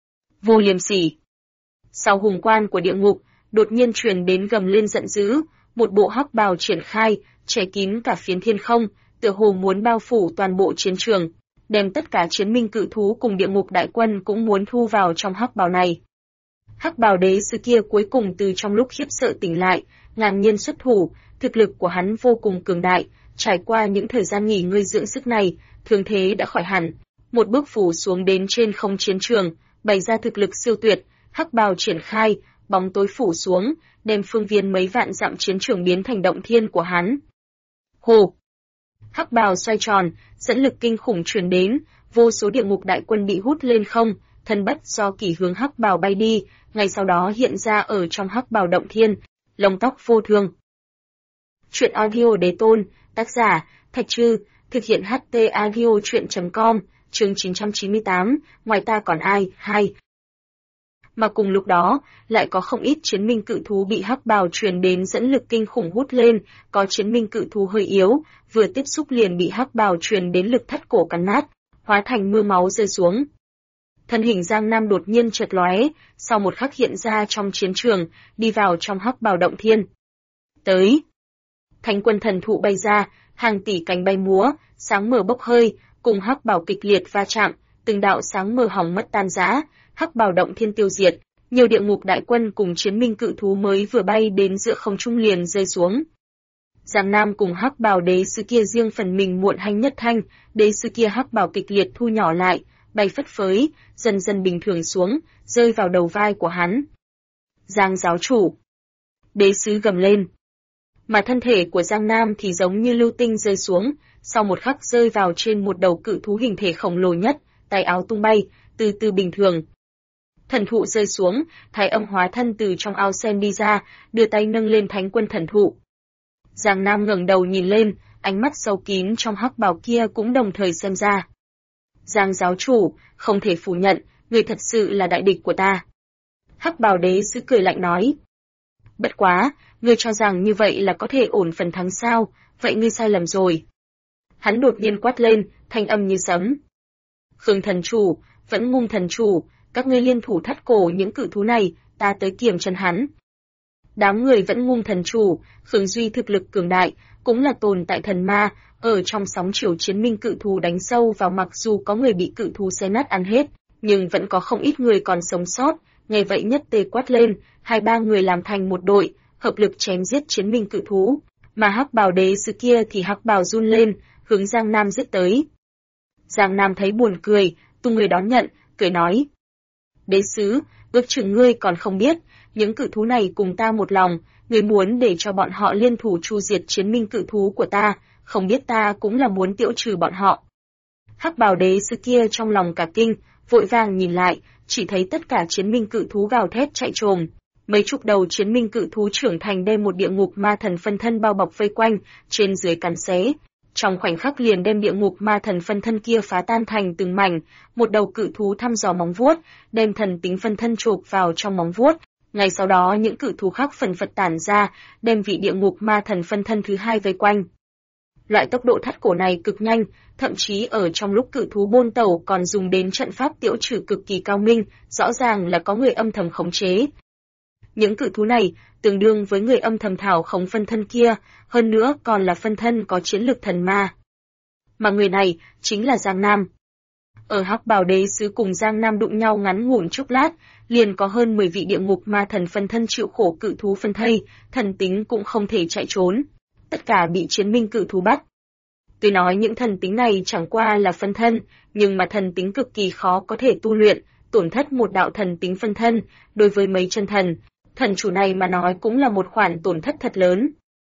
Vô liêm sỉ. Sau hùng quan của địa ngục, đột nhiên truyền đến gầm lên giận dữ, một bộ hắc bào triển khai, che kín cả phiến thiên không, tựa hồ muốn bao phủ toàn bộ chiến trường, đem tất cả chiến minh cự thú cùng địa ngục đại quân cũng muốn thu vào trong hắc bào này. Hắc bào đế sư kia cuối cùng từ trong lúc khiếp sợ tỉnh lại, ngàn nhiên xuất thủ, thực lực của hắn vô cùng cường đại, trải qua những thời gian nghỉ ngơi dưỡng sức này, thương thế đã khỏi hẳn, một bước phủ xuống đến trên không chiến trường, bày ra thực lực siêu tuyệt, hắc bào triển khai, bóng tối phủ xuống, đem phương viên mấy vạn dặm chiến trường biến thành động thiên của hắn. Hồ! Hắc bào xoay tròn, dẫn lực kinh khủng truyền đến, vô số địa ngục đại quân bị hút lên không, thân bất do kỷ hướng hắc bào bay đi, ngay sau đó hiện ra ở trong hắc bào động thiên, lông tóc vô thương. Chuyện audio đế tôn, tác giả, Thạch Trư, thực hiện HT audio chuyện.com, chương 998, ngoài ta còn ai, 2. Mà cùng lúc đó, lại có không ít chiến minh cự thú bị hắc bào truyền đến dẫn lực kinh khủng hút lên, có chiến minh cự thú hơi yếu, vừa tiếp xúc liền bị hắc bào truyền đến lực thắt cổ cắn nát, hóa thành mưa máu rơi xuống. Thân hình Giang Nam đột nhiên chợt lóe, sau một khắc hiện ra trong chiến trường, đi vào trong hắc bào động thiên. Tới! Thánh quân thần thụ bay ra, hàng tỷ cánh bay múa, sáng mờ bốc hơi, cùng hắc bào kịch liệt va chạm, từng đạo sáng mờ hỏng mất tan rã, hắc bào động thiên tiêu diệt, nhiều địa ngục đại quân cùng chiến minh cự thú mới vừa bay đến giữa không trung liền rơi xuống. Giang Nam cùng hắc bào đế sư kia riêng phần mình muộn hanh nhất thanh, đế sư kia hắc bào kịch liệt thu nhỏ lại, bay phất phới, dần dần bình thường xuống, rơi vào đầu vai của hắn. Giang giáo chủ! Đế sứ gầm lên. Mà thân thể của Giang Nam thì giống như lưu tinh rơi xuống, sau một khắc rơi vào trên một đầu cự thú hình thể khổng lồ nhất, tay áo tung bay, từ từ bình thường. Thần thụ rơi xuống, Thái Âm hóa thân từ trong ao sen đi ra, đưa tay nâng lên thánh quân thần thụ. Giang Nam ngẩng đầu nhìn lên, ánh mắt sâu kín trong hắc bào kia cũng đồng thời xem ra. Giang giáo chủ, không thể phủ nhận, người thật sự là đại địch của ta. Hắc bào đế sứ cười lạnh nói. Bất quá, ngươi cho rằng như vậy là có thể ổn phần thắng sao, vậy ngươi sai lầm rồi. Hắn đột nhiên quát lên, thanh âm như sấm. Khương thần chủ, Vẫn Ngung thần chủ, các ngươi liên thủ thắt cổ những cự thú này, ta tới kiềm chân hắn. Đám người Vẫn Ngung thần chủ, Khương Duy thực lực cường đại, cũng là tồn tại thần ma, ở trong sóng chiều chiến minh cự thú đánh sâu vào, mặc dù có người bị cự thú xé nát ăn hết, nhưng vẫn có không ít người còn sống sót, nghe vậy nhất tề quát lên, 2-3 người làm thành một đội, hợp lực chém giết chiến minh cự thú, mà hắc bào đế sư kia thì hắc bào run lên, hướng Giang Nam giết tới. Giang Nam thấy buồn cười, tung người đón nhận, cười nói. Đế sứ, ước chừng ngươi còn không biết, những cự thú này cùng ta một lòng, ngươi muốn để cho bọn họ liên thủ tru diệt chiến minh cự thú của ta, không biết ta cũng là muốn tiêu trừ bọn họ. Hắc bào đế sư kia trong lòng cả kinh, vội vàng nhìn lại, chỉ thấy tất cả chiến minh cự thú gào thét chạy trồm, Mấy chục đầu chiến minh cự thú trưởng thành đem một địa ngục ma thần phân thân bao bọc vây quanh, trên dưới cắn xé. Trong khoảnh khắc liền đem địa ngục ma thần phân thân kia phá tan thành từng mảnh, một đầu cự thú thăm dò móng vuốt, đem thần tính phân thân chộp vào trong móng vuốt. Ngay sau đó những cự thú khác phần phật tản ra, đem vị địa ngục ma thần phân thân thứ hai vây quanh. Loại tốc độ thắt cổ này cực nhanh, thậm chí ở trong lúc cự thú bôn tẩu còn dùng đến trận pháp tiễu trừ cực kỳ cao minh, rõ ràng là có người âm thầm khống chế. Những cự thú này tương đương với người âm thầm thảo khống phân thân kia, hơn nữa còn là phân thân có chiến lực thần ma. Mà người này chính là Giang Nam. Ở Hắc Bào Đế Sứ cùng Giang Nam đụng nhau ngắn ngủn chốc lát, liền có hơn 10 vị địa ngục ma thần phân thân chịu khổ cự thú phân thây, thần tính cũng không thể chạy trốn. Tất cả bị chiến minh cự thú bắt. Tuy nói những thần tính này chẳng qua là phân thân, nhưng mà thần tính cực kỳ khó có thể tu luyện, tổn thất một đạo thần tính phân thân, đối với mấy chân thần, thần chủ này mà nói cũng là một khoản tổn thất thật lớn.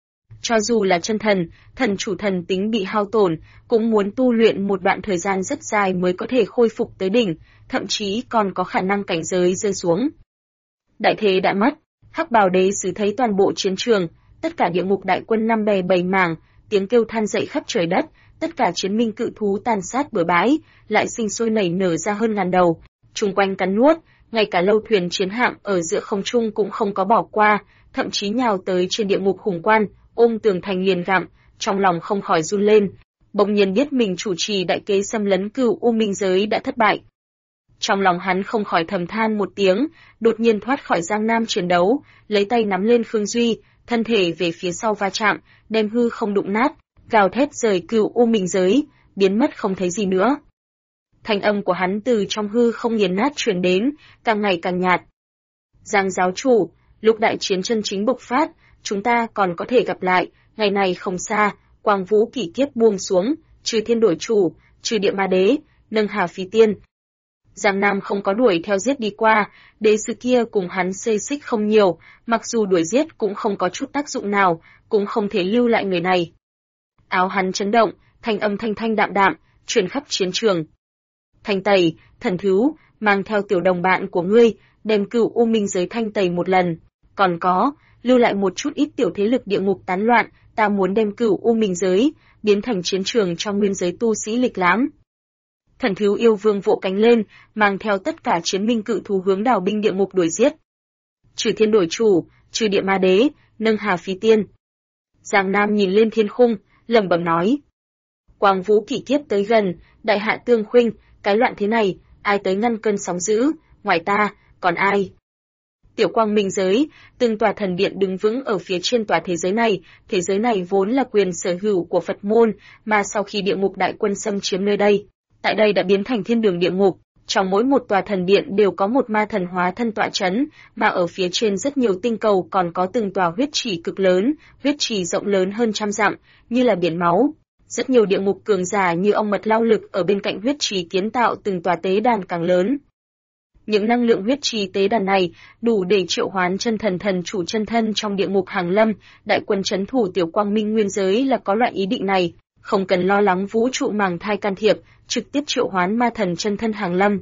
Cho dù là chân thần, thần chủ thần tính bị hao tổn, cũng muốn tu luyện một đoạn thời gian rất dài mới có thể khôi phục tới đỉnh, thậm chí còn có khả năng cảnh giới rơi xuống. Đại thế đã mất, Hắc Bào Đế Sứ thấy toàn bộ chiến trường, tất cả địa ngục đại quân năm bè bảy mảng, tiếng kêu than dậy khắp trời đất, tất cả chiến minh cự thú tàn sát bừa bãi, lại sinh sôi nảy nở ra hơn ngàn đầu, chung quanh cắn nuốt, ngay cả lâu thuyền chiến hạm ở giữa không trung cũng không có bỏ qua, thậm chí nhào tới trên địa ngục hùng quan, ôm tường thành liền gặm, trong lòng không khỏi run lên, bỗng nhiên biết mình chủ trì đại kế xâm lấn Cửu U Minh giới đã thất bại. Trong lòng hắn không khỏi thầm than một tiếng, đột nhiên thoát khỏi Giang Nam chiến đấu, lấy tay nắm lên Khương Duy, thân thể về phía sau va chạm, đem hư không đụng nát, gào thét rời Cửu U Minh giới, biến mất không thấy gì nữa. Thanh âm của hắn từ trong hư không nghiền nát truyền đến, càng ngày càng nhạt. Giang giáo chủ, lúc đại chiến chân chính bộc phát, chúng ta còn có thể gặp lại, ngày này không xa, quang vũ kỷ kiếp buông xuống, trừ thiên đổi chủ, trừ địa ma đế, nâng hà phí tiên. Giang Nam không có đuổi theo giết đi qua, đế sứ kia cùng hắn xê xích không nhiều, mặc dù đuổi giết cũng không có chút tác dụng nào, cũng không thể lưu lại người này. Áo hắn chấn động, thanh âm thanh thanh đạm đạm, truyền khắp chiến trường. Thanh tẩy, thần thú, mang theo tiểu đồng bạn của ngươi, đem Cửu U Minh giới thanh tẩy một lần. Còn có, lưu lại một chút ít tiểu thế lực địa ngục tán loạn, ta muốn đem Cửu U Minh giới biến thành chiến trường cho nguyên giới tu sĩ lịch lãm. Thần thú yêu vương vỗ cánh lên, mang theo tất cả chiến minh cự thú hướng đào binh địa ngục đuổi giết. Trừ thiên đổi chủ, trừ địa ma đế, nâng hà phí tiên. Giang Nam nhìn lên thiên khung, lẩm bẩm nói: Quang vũ kỷ kiếp tới gần, đại hạ tương khuynh, cái loạn thế này, ai tới ngăn cơn sóng dữ, ngoài ta, còn ai? Tiểu quang minh giới, từng tòa thần điện đứng vững ở phía trên tòa thế giới này vốn là quyền sở hữu của Phật môn, mà sau khi địa ngục đại quân xâm chiếm nơi đây, tại đây đã biến thành thiên đường địa ngục, trong mỗi một tòa thần điện đều có một ma thần hóa thân tọa chấn, mà ở phía trên rất nhiều tinh cầu còn có từng tòa huyết trì cực lớn, huyết trì rộng lớn hơn trăm dặm, như là biển máu. Rất nhiều địa ngục cường giả như ong mật lao lực ở bên cạnh huyết trì kiến tạo từng tòa tế đàn càng lớn. Những năng lượng huyết trì tế đàn này đủ để triệu hoán chân thần thần chủ chân thân trong địa ngục hàng lâm, đại quân trấn thủ tiểu quang minh nguyên giới là có loại ý định này, không cần lo lắng vũ trụ màng thai can thiệp, trực tiếp triệu hoán ma thần chân thân hàng lâm.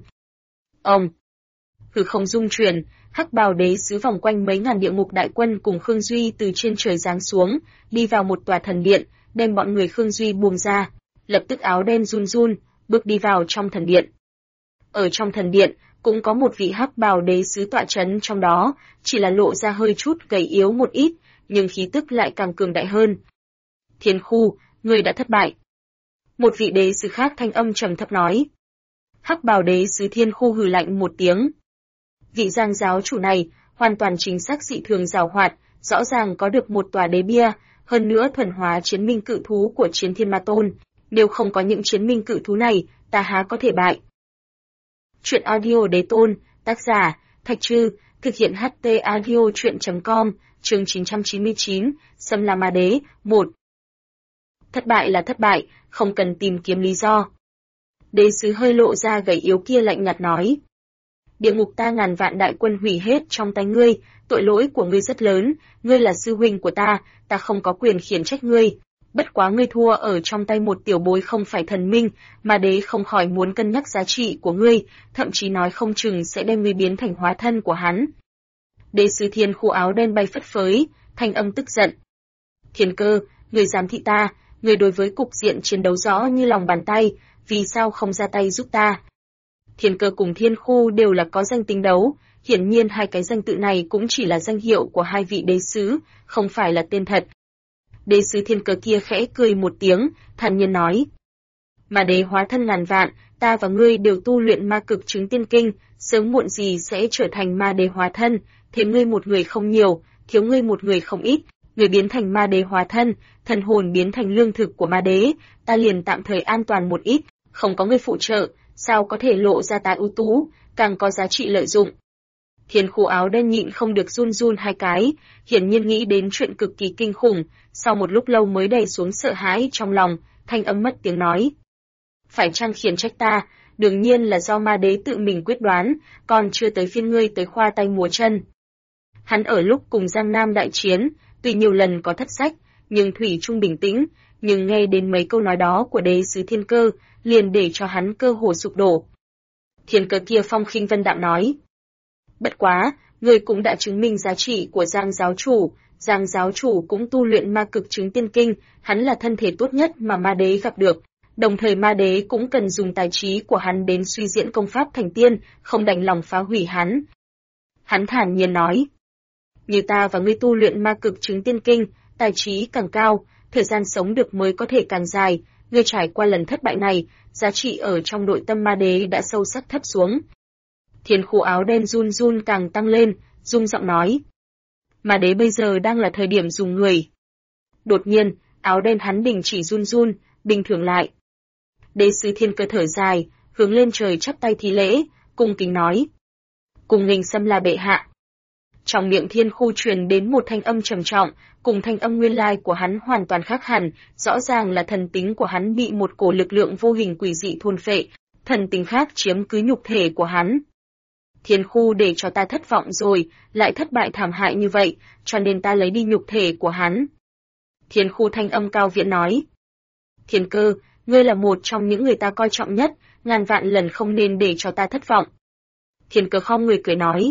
Ông hư không rung chuyển, Hắc Bào Đế Sứ vòng quanh mấy ngàn địa ngục đại quân cùng Khương Duy từ trên trời giáng xuống, đi vào một tòa thần điện, đem bọn người Khương Duy buông ra, lập tức áo đen run run, bước đi vào trong thần điện. Ở trong thần điện, cũng có một vị Hắc Bào Đế Sứ tọa chấn trong đó, chỉ là lộ ra hơi chút gầy yếu một ít, nhưng khí tức lại càng cường đại hơn. Thiên Khu, người đã thất bại. Một vị đế sứ khác thanh âm trầm thấp nói. Hắc Bào Đế Sứ Thiên Khu hừ lạnh một tiếng. Vị Giang giáo chủ này, hoàn toàn chính xác dị thường giàu hoạt, rõ ràng có được một tòa đế bia, hơn nữa thuần hóa chiến minh cự thú của Chiến Thiên Ma Tôn. Nếu không có những chiến minh cự thú này, ta há có thể bại. Truyện audio Đế Tôn, tác giả, Thạch Trư, thực hiện HT audio truyện.com, chương 999, Xâm La Ma Đế, 1. Thất bại là thất bại, không cần tìm kiếm lý do. Đế sứ hơi lộ ra gầy yếu kia lạnh nhạt nói. Địa ngục ta ngàn vạn đại quân hủy hết trong tay ngươi, tội lỗi của ngươi rất lớn, ngươi là sư huynh của ta không có quyền khiển trách ngươi. Bất quá ngươi thua ở trong tay một tiểu bối không phải thần minh, mà đế không khỏi muốn cân nhắc giá trị của ngươi, thậm chí nói không chừng sẽ đem ngươi biến thành hóa thân của hắn. Đế sứ thiên khu áo đen bay phất phới, thanh âm tức giận. Thiên Cơ, người giám thị ta, người đối với cục diện chiến đấu rõ như lòng bàn tay, vì sao không ra tay giúp ta? Thiên Cơ cùng Thiên Khu đều là có danh tính đấu, hiển nhiên hai cái danh tự này cũng chỉ là danh hiệu của hai vị đế sứ, không phải là tên thật. Đế sứ Thiên Cơ kia khẽ cười một tiếng, thản nhiên nói. Mà đế hóa thân ngàn vạn, ta và ngươi đều tu luyện ma cực chứng tiên kinh, sớm muộn gì sẽ trở thành ma đế hóa thân, thế ngươi một người không nhiều, thiếu ngươi một người không ít, người biến thành ma đế hóa thân, thần hồn biến thành lương thực của ma đế, ta liền tạm thời an toàn một ít, không có người phụ trợ, sao có thể lộ ra ta ưu tú, càng có giá trị lợi dụng. Thiên Khu áo đen nhịn không được run run hai cái, hiển nhiên nghĩ đến chuyện cực kỳ kinh khủng, sau một lúc lâu mới đè xuống sợ hãi trong lòng, thanh âm mất tiếng nói. Phải chăng khiển trách ta, đương nhiên là do ma đế tự mình quyết đoán, còn chưa tới phiên ngươi tới khoa tay múa chân. Hắn ở lúc cùng Giang Nam đại chiến, tuy nhiều lần có thất sách, nhưng thủy chung bình tĩnh, nhưng nghe đến mấy câu nói đó của đế sứ Thiên Cơ, liền để cho hắn cơ hồ sụp đổ. Thiên Cơ kia phong khinh vân đạm nói. Bất quá, ngươi cũng đã chứng minh giá trị của Giang giáo chủ cũng tu luyện ma cực chứng tiên kinh, hắn là thân thể tốt nhất mà ma đế gặp được. Đồng thời ma đế cũng cần dùng tài trí của hắn đến suy diễn công pháp thành tiên, không đành lòng phá hủy hắn. Hắn thản nhiên nói. Như ta và ngươi tu luyện ma cực chứng tiên kinh, tài trí càng cao, thời gian sống được mới có thể càng dài, ngươi trải qua lần thất bại này, giá trị ở trong nội tâm ma đế đã sâu sắc thấp xuống. Thiên Khu áo đen run run càng tăng lên, rung giọng nói. Ma đế bây giờ đang là thời điểm dùng người. Đột nhiên, áo đen hắn đình chỉ run run, bình thường lại. Đế sứ Thiên Cơ thở dài, hướng lên trời chắp tay thi lễ, cung kính nói. Cùng nghênh xâm la bệ hạ. Trong miệng Thiên Khu truyền đến một thanh âm trầm trọng, cùng thanh âm nguyên lai của hắn hoàn toàn khác hẳn, rõ ràng là thần tính của hắn bị một cổ lực lượng vô hình quỷ dị thôn phệ, thần tính khác chiếm cứ nhục thể của hắn. Thiên Khu để cho ta thất vọng rồi, lại thất bại thảm hại như vậy, cho nên ta lấy đi nhục thể của hắn. Thiên Khu thanh âm cao viễn nói. Thiên Cơ, ngươi là một trong những người ta coi trọng nhất, ngàn vạn lần không nên để cho ta thất vọng. Thiên Cơ khom người cười nói.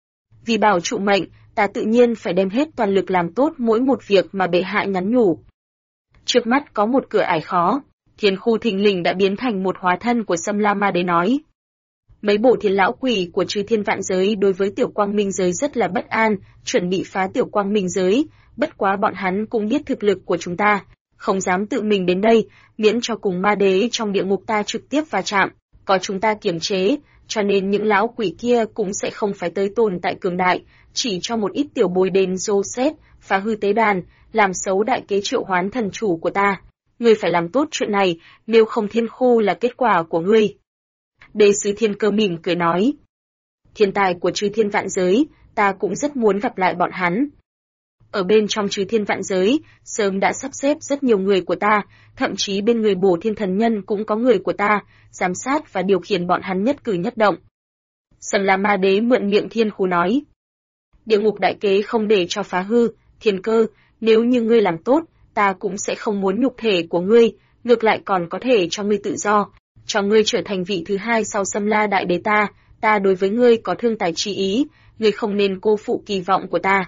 Vì bảo trụ mệnh, ta tự nhiên phải đem hết toàn lực làm tốt mỗi một việc mà bệ hạ nhắn nhủ. Trước mắt có một cửa ải khó, Thiên Khu thình lình đã biến thành một hóa thân của Sâm La Ma Đế nói. Mấy bộ thiên lão quỷ của Chư Thiên Vạn Giới đối với Tiểu Quang Minh Giới rất là bất an, chuẩn bị phá Tiểu Quang Minh Giới, bất quá bọn hắn cũng biết thực lực của chúng ta, không dám tự mình đến đây, miễn cho cùng ma đế trong địa ngục ta trực tiếp va chạm, có chúng ta kiềm chế, cho nên những lão quỷ kia cũng sẽ không phải tới tồn tại cường đại, chỉ cho một ít tiểu bồi đền Joseph, phá hư tế đàn, làm xấu đại kế triệu hoán thần chủ của ta. Ngươi phải làm tốt chuyện này, nếu không Thiên Khu là kết quả của ngươi. Đế sứ Thiên Cơ mỉm cười nói. Thiên tài của Chư Thiên Vạn Giới, ta cũng rất muốn gặp lại bọn hắn. Ở bên trong Chư Thiên Vạn Giới, sớm đã sắp xếp rất nhiều người của ta, thậm chí bên người Bổ Thiên Thần Nhân cũng có người của ta, giám sát và điều khiển bọn hắn nhất cử nhất động. Sâm La Ma Đế mượn miệng Thiên Khu nói. Địa ngục đại kế không để cho phá hư, Thiên Cơ, nếu như ngươi làm tốt, ta cũng sẽ không muốn nhục thể của ngươi, ngược lại còn có thể cho ngươi tự do, cho ngươi trở thành vị thứ hai sau Sâm La Đại Đế ta đối với ngươi có thương tài chi ý, ngươi không nên cô phụ kỳ vọng của ta.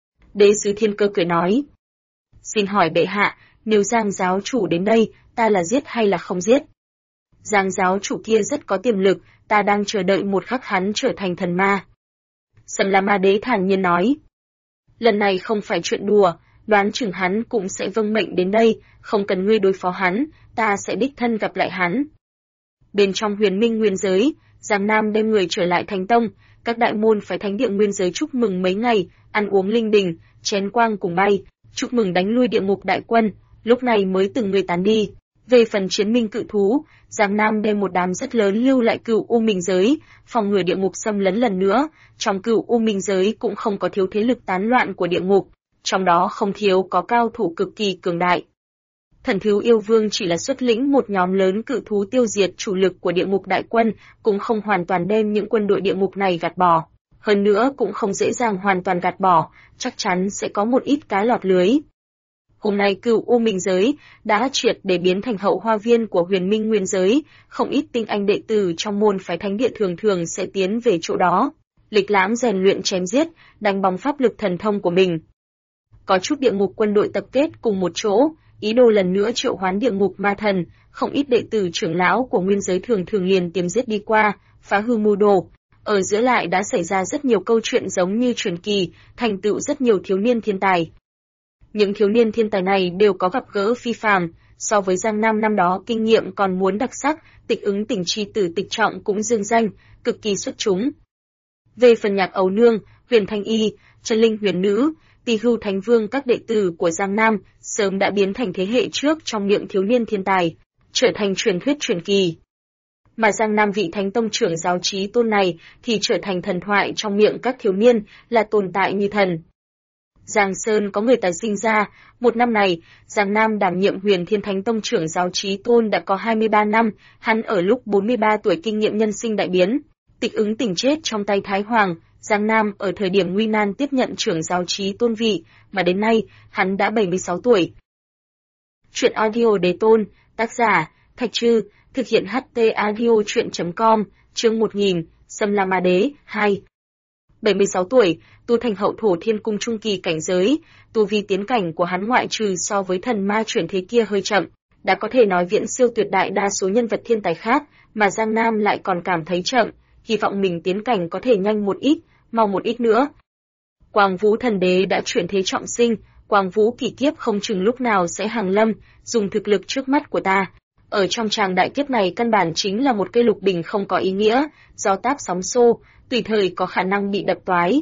Đế sứ Thiên Cơ cười nói. Xin hỏi bệ hạ, nếu Giang giáo chủ đến đây, ta là giết hay là không giết? Giang giáo chủ kia rất có tiềm lực, ta đang chờ đợi một khắc hắn trở thành thần ma. Sâm La Ma Đế thản nhiên nói. Lần này không phải chuyện đùa, đoán chừng hắn cũng sẽ vâng mệnh đến đây, không cần ngươi đối phó hắn, ta sẽ đích thân gặp lại hắn. Bên trong Huyền Minh Nguyên Giới, Giang Nam đem người trở lại Thánh Tông, các đại môn phải thánh địa Nguyên Giới chúc mừng mấy ngày, ăn uống linh đình, chén quang cùng bay, chúc mừng đánh lui địa ngục đại quân, lúc này mới từng người tán đi. Về phần chiến minh cự thú, Giang Nam đem một đám rất lớn lưu lại Cửu U Minh Giới, phòng ngừa địa ngục xâm lấn lần nữa, trong Cửu U Minh Giới cũng không có thiếu thế lực tán loạn của địa ngục, trong đó không thiếu có cao thủ cực kỳ cường đại. Thần Thú Yêu Vương chỉ là xuất lĩnh một nhóm lớn cự thú tiêu diệt chủ lực của địa ngục đại quân, cũng không hoàn toàn đem những quân đội địa ngục này gạt bỏ. Hơn nữa cũng không dễ dàng hoàn toàn gạt bỏ, chắc chắn sẽ có một ít cá lọt lưới. Hôm nay Cửu U Minh Giới đã triệt để biến thành hậu hoa viên của Huyền Minh Nguyên Giới, không ít tinh anh đệ tử trong môn phái thánh địa thường thường sẽ tiến về chỗ đó. lịch lãm rèn luyện chém giết, đánh bóng pháp lực thần thông của mình. Có chút địa ngục quân đội tập kết cùng một chỗ, ý đồ lần nữa triệu hoán địa ngục ma thần, không ít đệ tử trưởng lão của nguyên giới thường thường liền tiềm giết đi qua, phá hư mưu đồ. Ở giữa lại đã xảy ra rất nhiều câu chuyện giống như truyền kỳ, thành tựu rất nhiều thiếu niên thiên tài. Những thiếu niên thiên tài này đều có gặp gỡ phi phàm, so với Giang Nam năm đó kinh nghiệm còn muốn đặc sắc, Tịch Ứng Tỉnh chi tử Tịch Trọng cũng dương danh, cực kỳ xuất chúng. Về phần Nhạc Ấu Nương, Huyền Thanh Y, Chân Linh Huyền Nữ, Tỳ Hưu Thánh Vương các đệ tử của Giang Nam sớm đã biến thành thế hệ trước trong miệng thiếu niên thiên tài, trở thành truyền thuyết truyền kỳ. Mà Giang Nam vị Thánh Tông trưởng giáo Chí Tôn này thì trở thành thần thoại trong miệng các thiếu niên, là tồn tại như thần. Giang Sơn có người tài sinh ra, một năm này, Giang Nam đảm nhiệm Huyền Thiên Thánh Tông trưởng giáo Chí Tôn đã có 23 năm, hắn ở lúc 43 tuổi kinh nghiệm nhân sinh đại biến. Tịch Ứng Tỉnh chết trong tay Thái Hoàng, Giang Nam ở thời điểm nguy nan tiếp nhận trưởng giáo Chí Tôn vị, mà đến nay, hắn đã 76 tuổi. Truyện audio Đế Tôn, tác giả, Thạch Trư, thực hiện HT audio truyện.com, chương 1000, Xâm La Ma Đế, 2. 76 tuổi, tu thành hậu thổ thiên cung trung kỳ cảnh giới, tu vi tiến cảnh của hắn ngoại trừ so với thần ma chuyển thế kia hơi chậm, đã có thể nói viễn siêu tuyệt đại đa số nhân vật thiên tài khác, mà Giang Nam lại còn cảm thấy chậm, hy vọng mình tiến cảnh có thể nhanh một ít, mau một ít nữa. Quang Vũ Thần Đế đã chuyển thế trọng sinh, Quang Vũ kỳ kiếp không chừng lúc nào sẽ hàng lâm, dùng thực lực trước mắt của ta. Ở trong tràng đại kiếp này căn bản chính là một cây lục bình không có ý nghĩa, gió táp sóng xô, tùy thời có khả năng bị đập toái.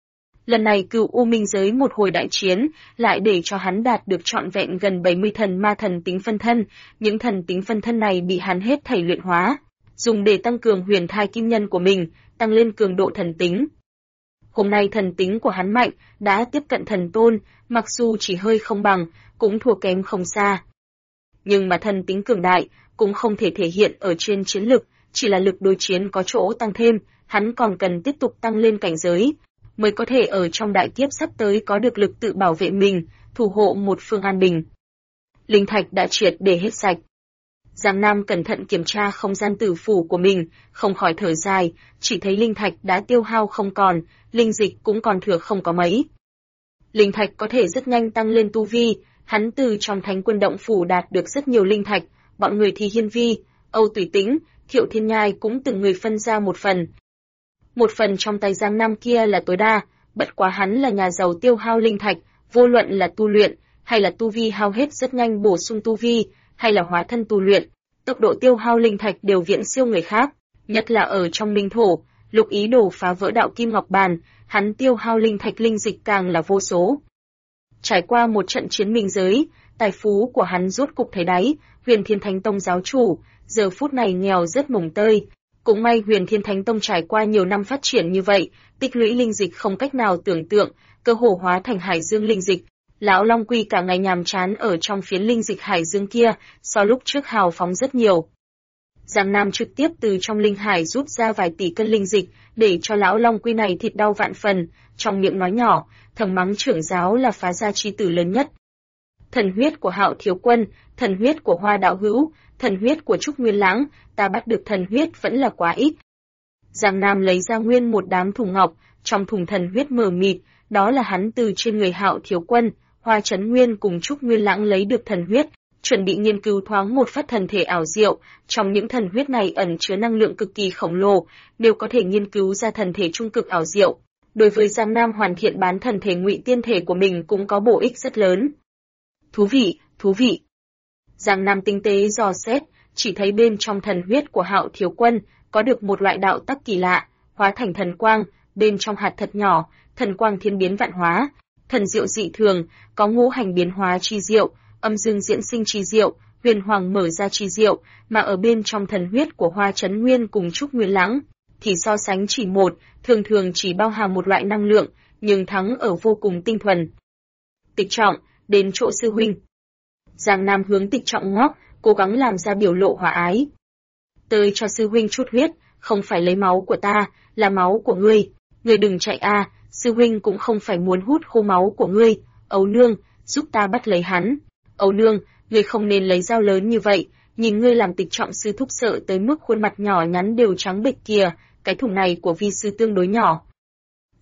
Lần này Cửu U Minh giới một hồi đại chiến, lại để cho hắn đạt được trọn vẹn gần 70 thần ma thần tính phân thân, những thần tính phân thân này bị hắn hết thảy luyện hóa, dùng để tăng cường huyền thai kim nhân của mình, tăng lên cường độ thần tính. Hôm nay thần tính của hắn mạnh, đã tiếp cận thần tôn, mặc dù chỉ hơi không bằng, cũng thua kém không xa. Nhưng mà thần tính cường đại, cũng không thể thể hiện ở trên chiến lực, chỉ là lực đối chiến có chỗ tăng thêm, hắn còn cần tiếp tục tăng lên cảnh giới, mới có thể ở trong đại kiếp sắp tới có được lực tự bảo vệ mình, thủ hộ một phương an bình. Linh thạch đã triệt để hết sạch. Giang Nam cẩn thận kiểm tra không gian tử phủ của mình, không khỏi thở dài, chỉ thấy linh thạch đã tiêu hao không còn, linh dịch cũng còn thừa không có mấy. Linh thạch có thể rất nhanh tăng lên tu vi, hắn từ trong Thánh Quân động phủ đạt được rất nhiều linh thạch, bọn người thì Hiên Vi, Âu Tùy Tĩnh, Thiệu Thiên Nhai cũng từng người phân ra một phần. Một phần trong tay Giang Nam kia là tối đa, bất quá hắn là nhà giàu tiêu hao linh thạch, vô luận là tu luyện, hay là tu vi hao hết rất nhanh bổ sung tu vi, hay là hóa thân tu luyện, tốc độ tiêu hao linh thạch đều viễn siêu người khác, nhất là ở trong minh thổ, lục ý đồ phá vỡ đạo kim ngọc bàn, hắn tiêu hao linh thạch linh dịch càng là vô số. Trải qua một trận chiến minh giới, tài phú của hắn rốt cục thấy đáy, Huyền Thiên Thánh Tông giáo chủ, giờ phút này nghèo rất mồng tơi. Cũng may Huyền Thiên Thánh Tông trải qua nhiều năm phát triển như vậy, tích lũy linh dịch không cách nào tưởng tượng, cơ hồ hóa thành hải dương linh dịch. Lão Long Quy cả ngày nhàm chán ở trong phiến linh dịch hải dương kia, so lúc trước hào phóng rất nhiều. Giang Nam trực tiếp từ trong linh hải rút ra vài tỷ cân linh dịch, để cho lão Long Quy này thịt đau vạn phần, trong miệng nói nhỏ, thầm mắng trưởng giáo là phá gia chi tử lớn nhất. Thần huyết của Hạo Thiếu Quân, thần huyết của Hoa Đạo Hữu, thần huyết của Trúc Nguyên Lãng, ta bắt được thần huyết vẫn là quá ít. Giang Nam lấy ra nguyên một đám thùng ngọc, trong thùng thần huyết mờ mịt, đó là hắn từ trên người Hạo Thiếu Quân, Hoa Chấn Nguyên cùng Trúc Nguyên Lãng lấy được thần huyết, chuẩn bị nghiên cứu thoáng một phát thần thể ảo diệu, trong những thần huyết này ẩn chứa năng lượng cực kỳ khổng lồ, đều có thể nghiên cứu ra thần thể trung cực ảo diệu. Đối với Giang Nam hoàn thiện bán thần thể ngụy tiên thể của mình cũng có bổ ích rất lớn. Thú vị, thú vị. Giang Nam tinh tế dò xét, chỉ thấy bên trong thần huyết của Hạo Thiếu Quân có được một loại đạo tắc kỳ lạ, hóa thành thần quang, bên trong hạt thật nhỏ, thần quang thiên biến vạn hóa, thần diệu dị thường, có ngũ hành biến hóa chi diệu, âm dương diễn sinh chi diệu, huyền hoàng mở ra chi diệu, mà ở bên trong thần huyết của Hoa Chấn Nguyên cùng Trúc Nguyên Lãng thì so sánh chỉ một, thường thường chỉ bao hàm một loại năng lượng, nhưng thắng ở vô cùng tinh thuần. Tịch Trọng, đến chỗ sư huynh. Giang Nam hướng Tịch Trọng ngóc, cố gắng làm ra biểu lộ hòa ái. Tới cho sư huynh chút huyết, không phải lấy máu của ta, là máu của ngươi. Ngươi đừng chạy a, sư huynh cũng không phải muốn hút khô máu của ngươi. Ấu nương, giúp ta bắt lấy hắn. Ấu nương, ngươi không nên lấy dao lớn như vậy, nhìn ngươi làm Tịch Trọng sư thúc sợ tới mức khuôn mặt nhỏ nhắn đều trắng bệch kìa, cái thùng này của vi sư tương đối nhỏ,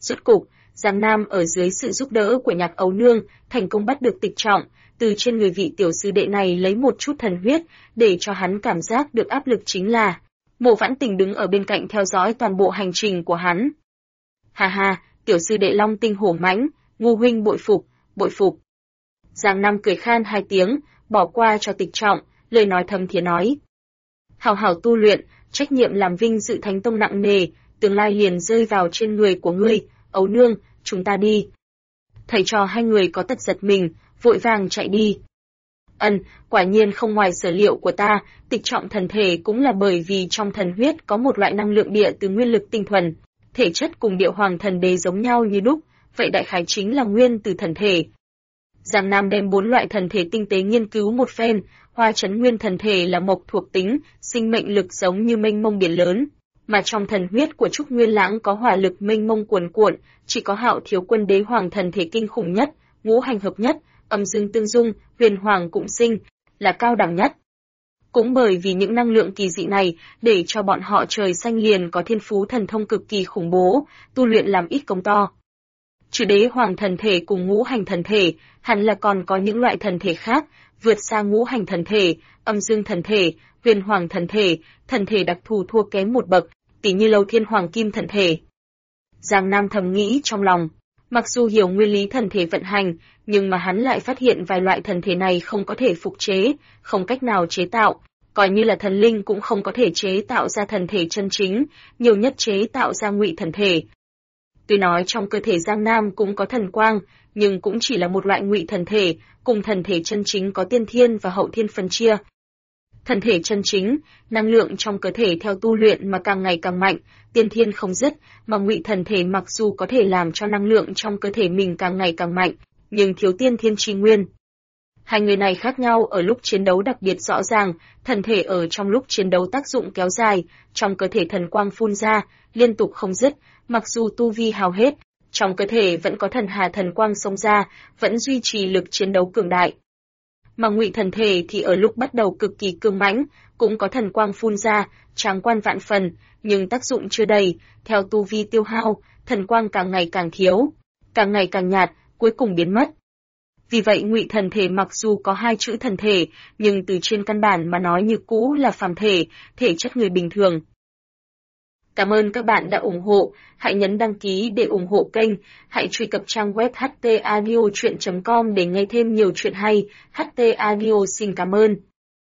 Rốt cục, Giang Nam ở dưới sự giúp đỡ của Nhạc Ấu Nương, thành công bắt được Tịch Trọng, từ trên người vị tiểu sư đệ này lấy một chút thần huyết, để cho hắn cảm giác được áp lực chính là. Mộ Vãn Tình đứng ở bên cạnh theo dõi toàn bộ hành trình của hắn. Ha ha, tiểu sư đệ long tinh hổ mãnh, Ngô huynh bội phục, bội phục. Giang Nam cười khan hai tiếng, bỏ qua cho Tịch Trọng, lời nói thầm thiế nói. Hào hào tu luyện, trách nhiệm làm vinh dự Thánh Tông nặng nề, tương lai liền rơi vào trên người của ngươi, Ấu Nương, chúng ta đi. Thầy trò hai người có tật giật mình, vội vàng chạy đi. Quả nhiên không ngoài sở liệu của ta, Tịch Trọng thần thể cũng là bởi vì trong thần huyết có một loại năng lượng địa từ nguyên lực tinh thuần, thể chất cùng Địa Hoàng thần đế giống nhau như đúc, vậy đại khái chính là nguyên từ thần thể. Giang Nam đem 4 loại thần thể tinh tế nghiên cứu một phen, Hoa Chấn Nguyên thần thể là mộc thuộc tính, sinh mệnh lực giống như mênh mông biển lớn, mà trong thần huyết của Trúc Nguyên Lãng có hỏa lực mênh mông cuồn cuộn, chỉ có Hạo Thiếu Quân Đế Hoàng thần thể kinh khủng nhất, ngũ hành hợp nhất, âm dương tương dung, huyền hoàng cũng sinh, là cao đẳng nhất. Cũng bởi vì những năng lượng kỳ dị này, để cho bọn họ trời xanh liền có thiên phú thần thông cực kỳ khủng bố, tu luyện làm ít công to. Trừ Đế Hoàng thần thể cùng ngũ hành thần thể, hẳn là còn có những loại thần thể khác, vượt xa ngũ hành thần thể, âm dương thần thể, huyền hoàng thần thể đặc thù thua kém một bậc, tỉ như Lâu Thiên Hoàng Kim thần thể. Giang Nam thầm nghĩ trong lòng, mặc dù hiểu nguyên lý thần thể vận hành, nhưng mà hắn lại phát hiện vài loại thần thể này không có thể phục chế, không cách nào chế tạo, coi như là thần linh cũng không có thể chế tạo ra thần thể chân chính, nhiều nhất chế tạo ra ngụy thần thể. Tuy nói trong cơ thể Giang Nam cũng có thần quang, nhưng cũng chỉ là một loại ngụy thần thể, cùng thần thể chân chính có tiên thiên và hậu thiên phân chia. Thần thể chân chính, năng lượng trong cơ thể theo tu luyện mà càng ngày càng mạnh, tiên thiên không dứt, mà ngụy thần thể mặc dù có thể làm cho năng lượng trong cơ thể mình càng ngày càng mạnh, nhưng thiếu tiên thiên chi nguyên. Hai người này khác nhau ở lúc chiến đấu đặc biệt rõ ràng, thần thể ở trong lúc chiến đấu tác dụng kéo dài, trong cơ thể thần quang phun ra, liên tục không dứt, mặc dù tu vi hao hết, trong cơ thể vẫn có thần hà thần quang xông ra, vẫn duy trì lực chiến đấu cường đại. Mà ngụy thần thể thì ở lúc bắt đầu cực kỳ cương mãnh, cũng có thần quang phun ra, tráng quan vạn phần, nhưng tác dụng chưa đầy, theo tu vi tiêu hao, thần quang càng ngày càng thiếu, càng ngày càng nhạt, cuối cùng biến mất. Vì vậy ngụy thần thể mặc dù có 2 chữ thần thể, nhưng từ trên căn bản mà nói như cũ là phàm thể, thể chất người bình thường. Cảm ơn các bạn đã ủng hộ, hãy nhấn đăng ký để ủng hộ kênh, hãy truy cập trang web htaudio.com để nghe thêm nhiều chuyện hay. HT Audio xin cảm ơn.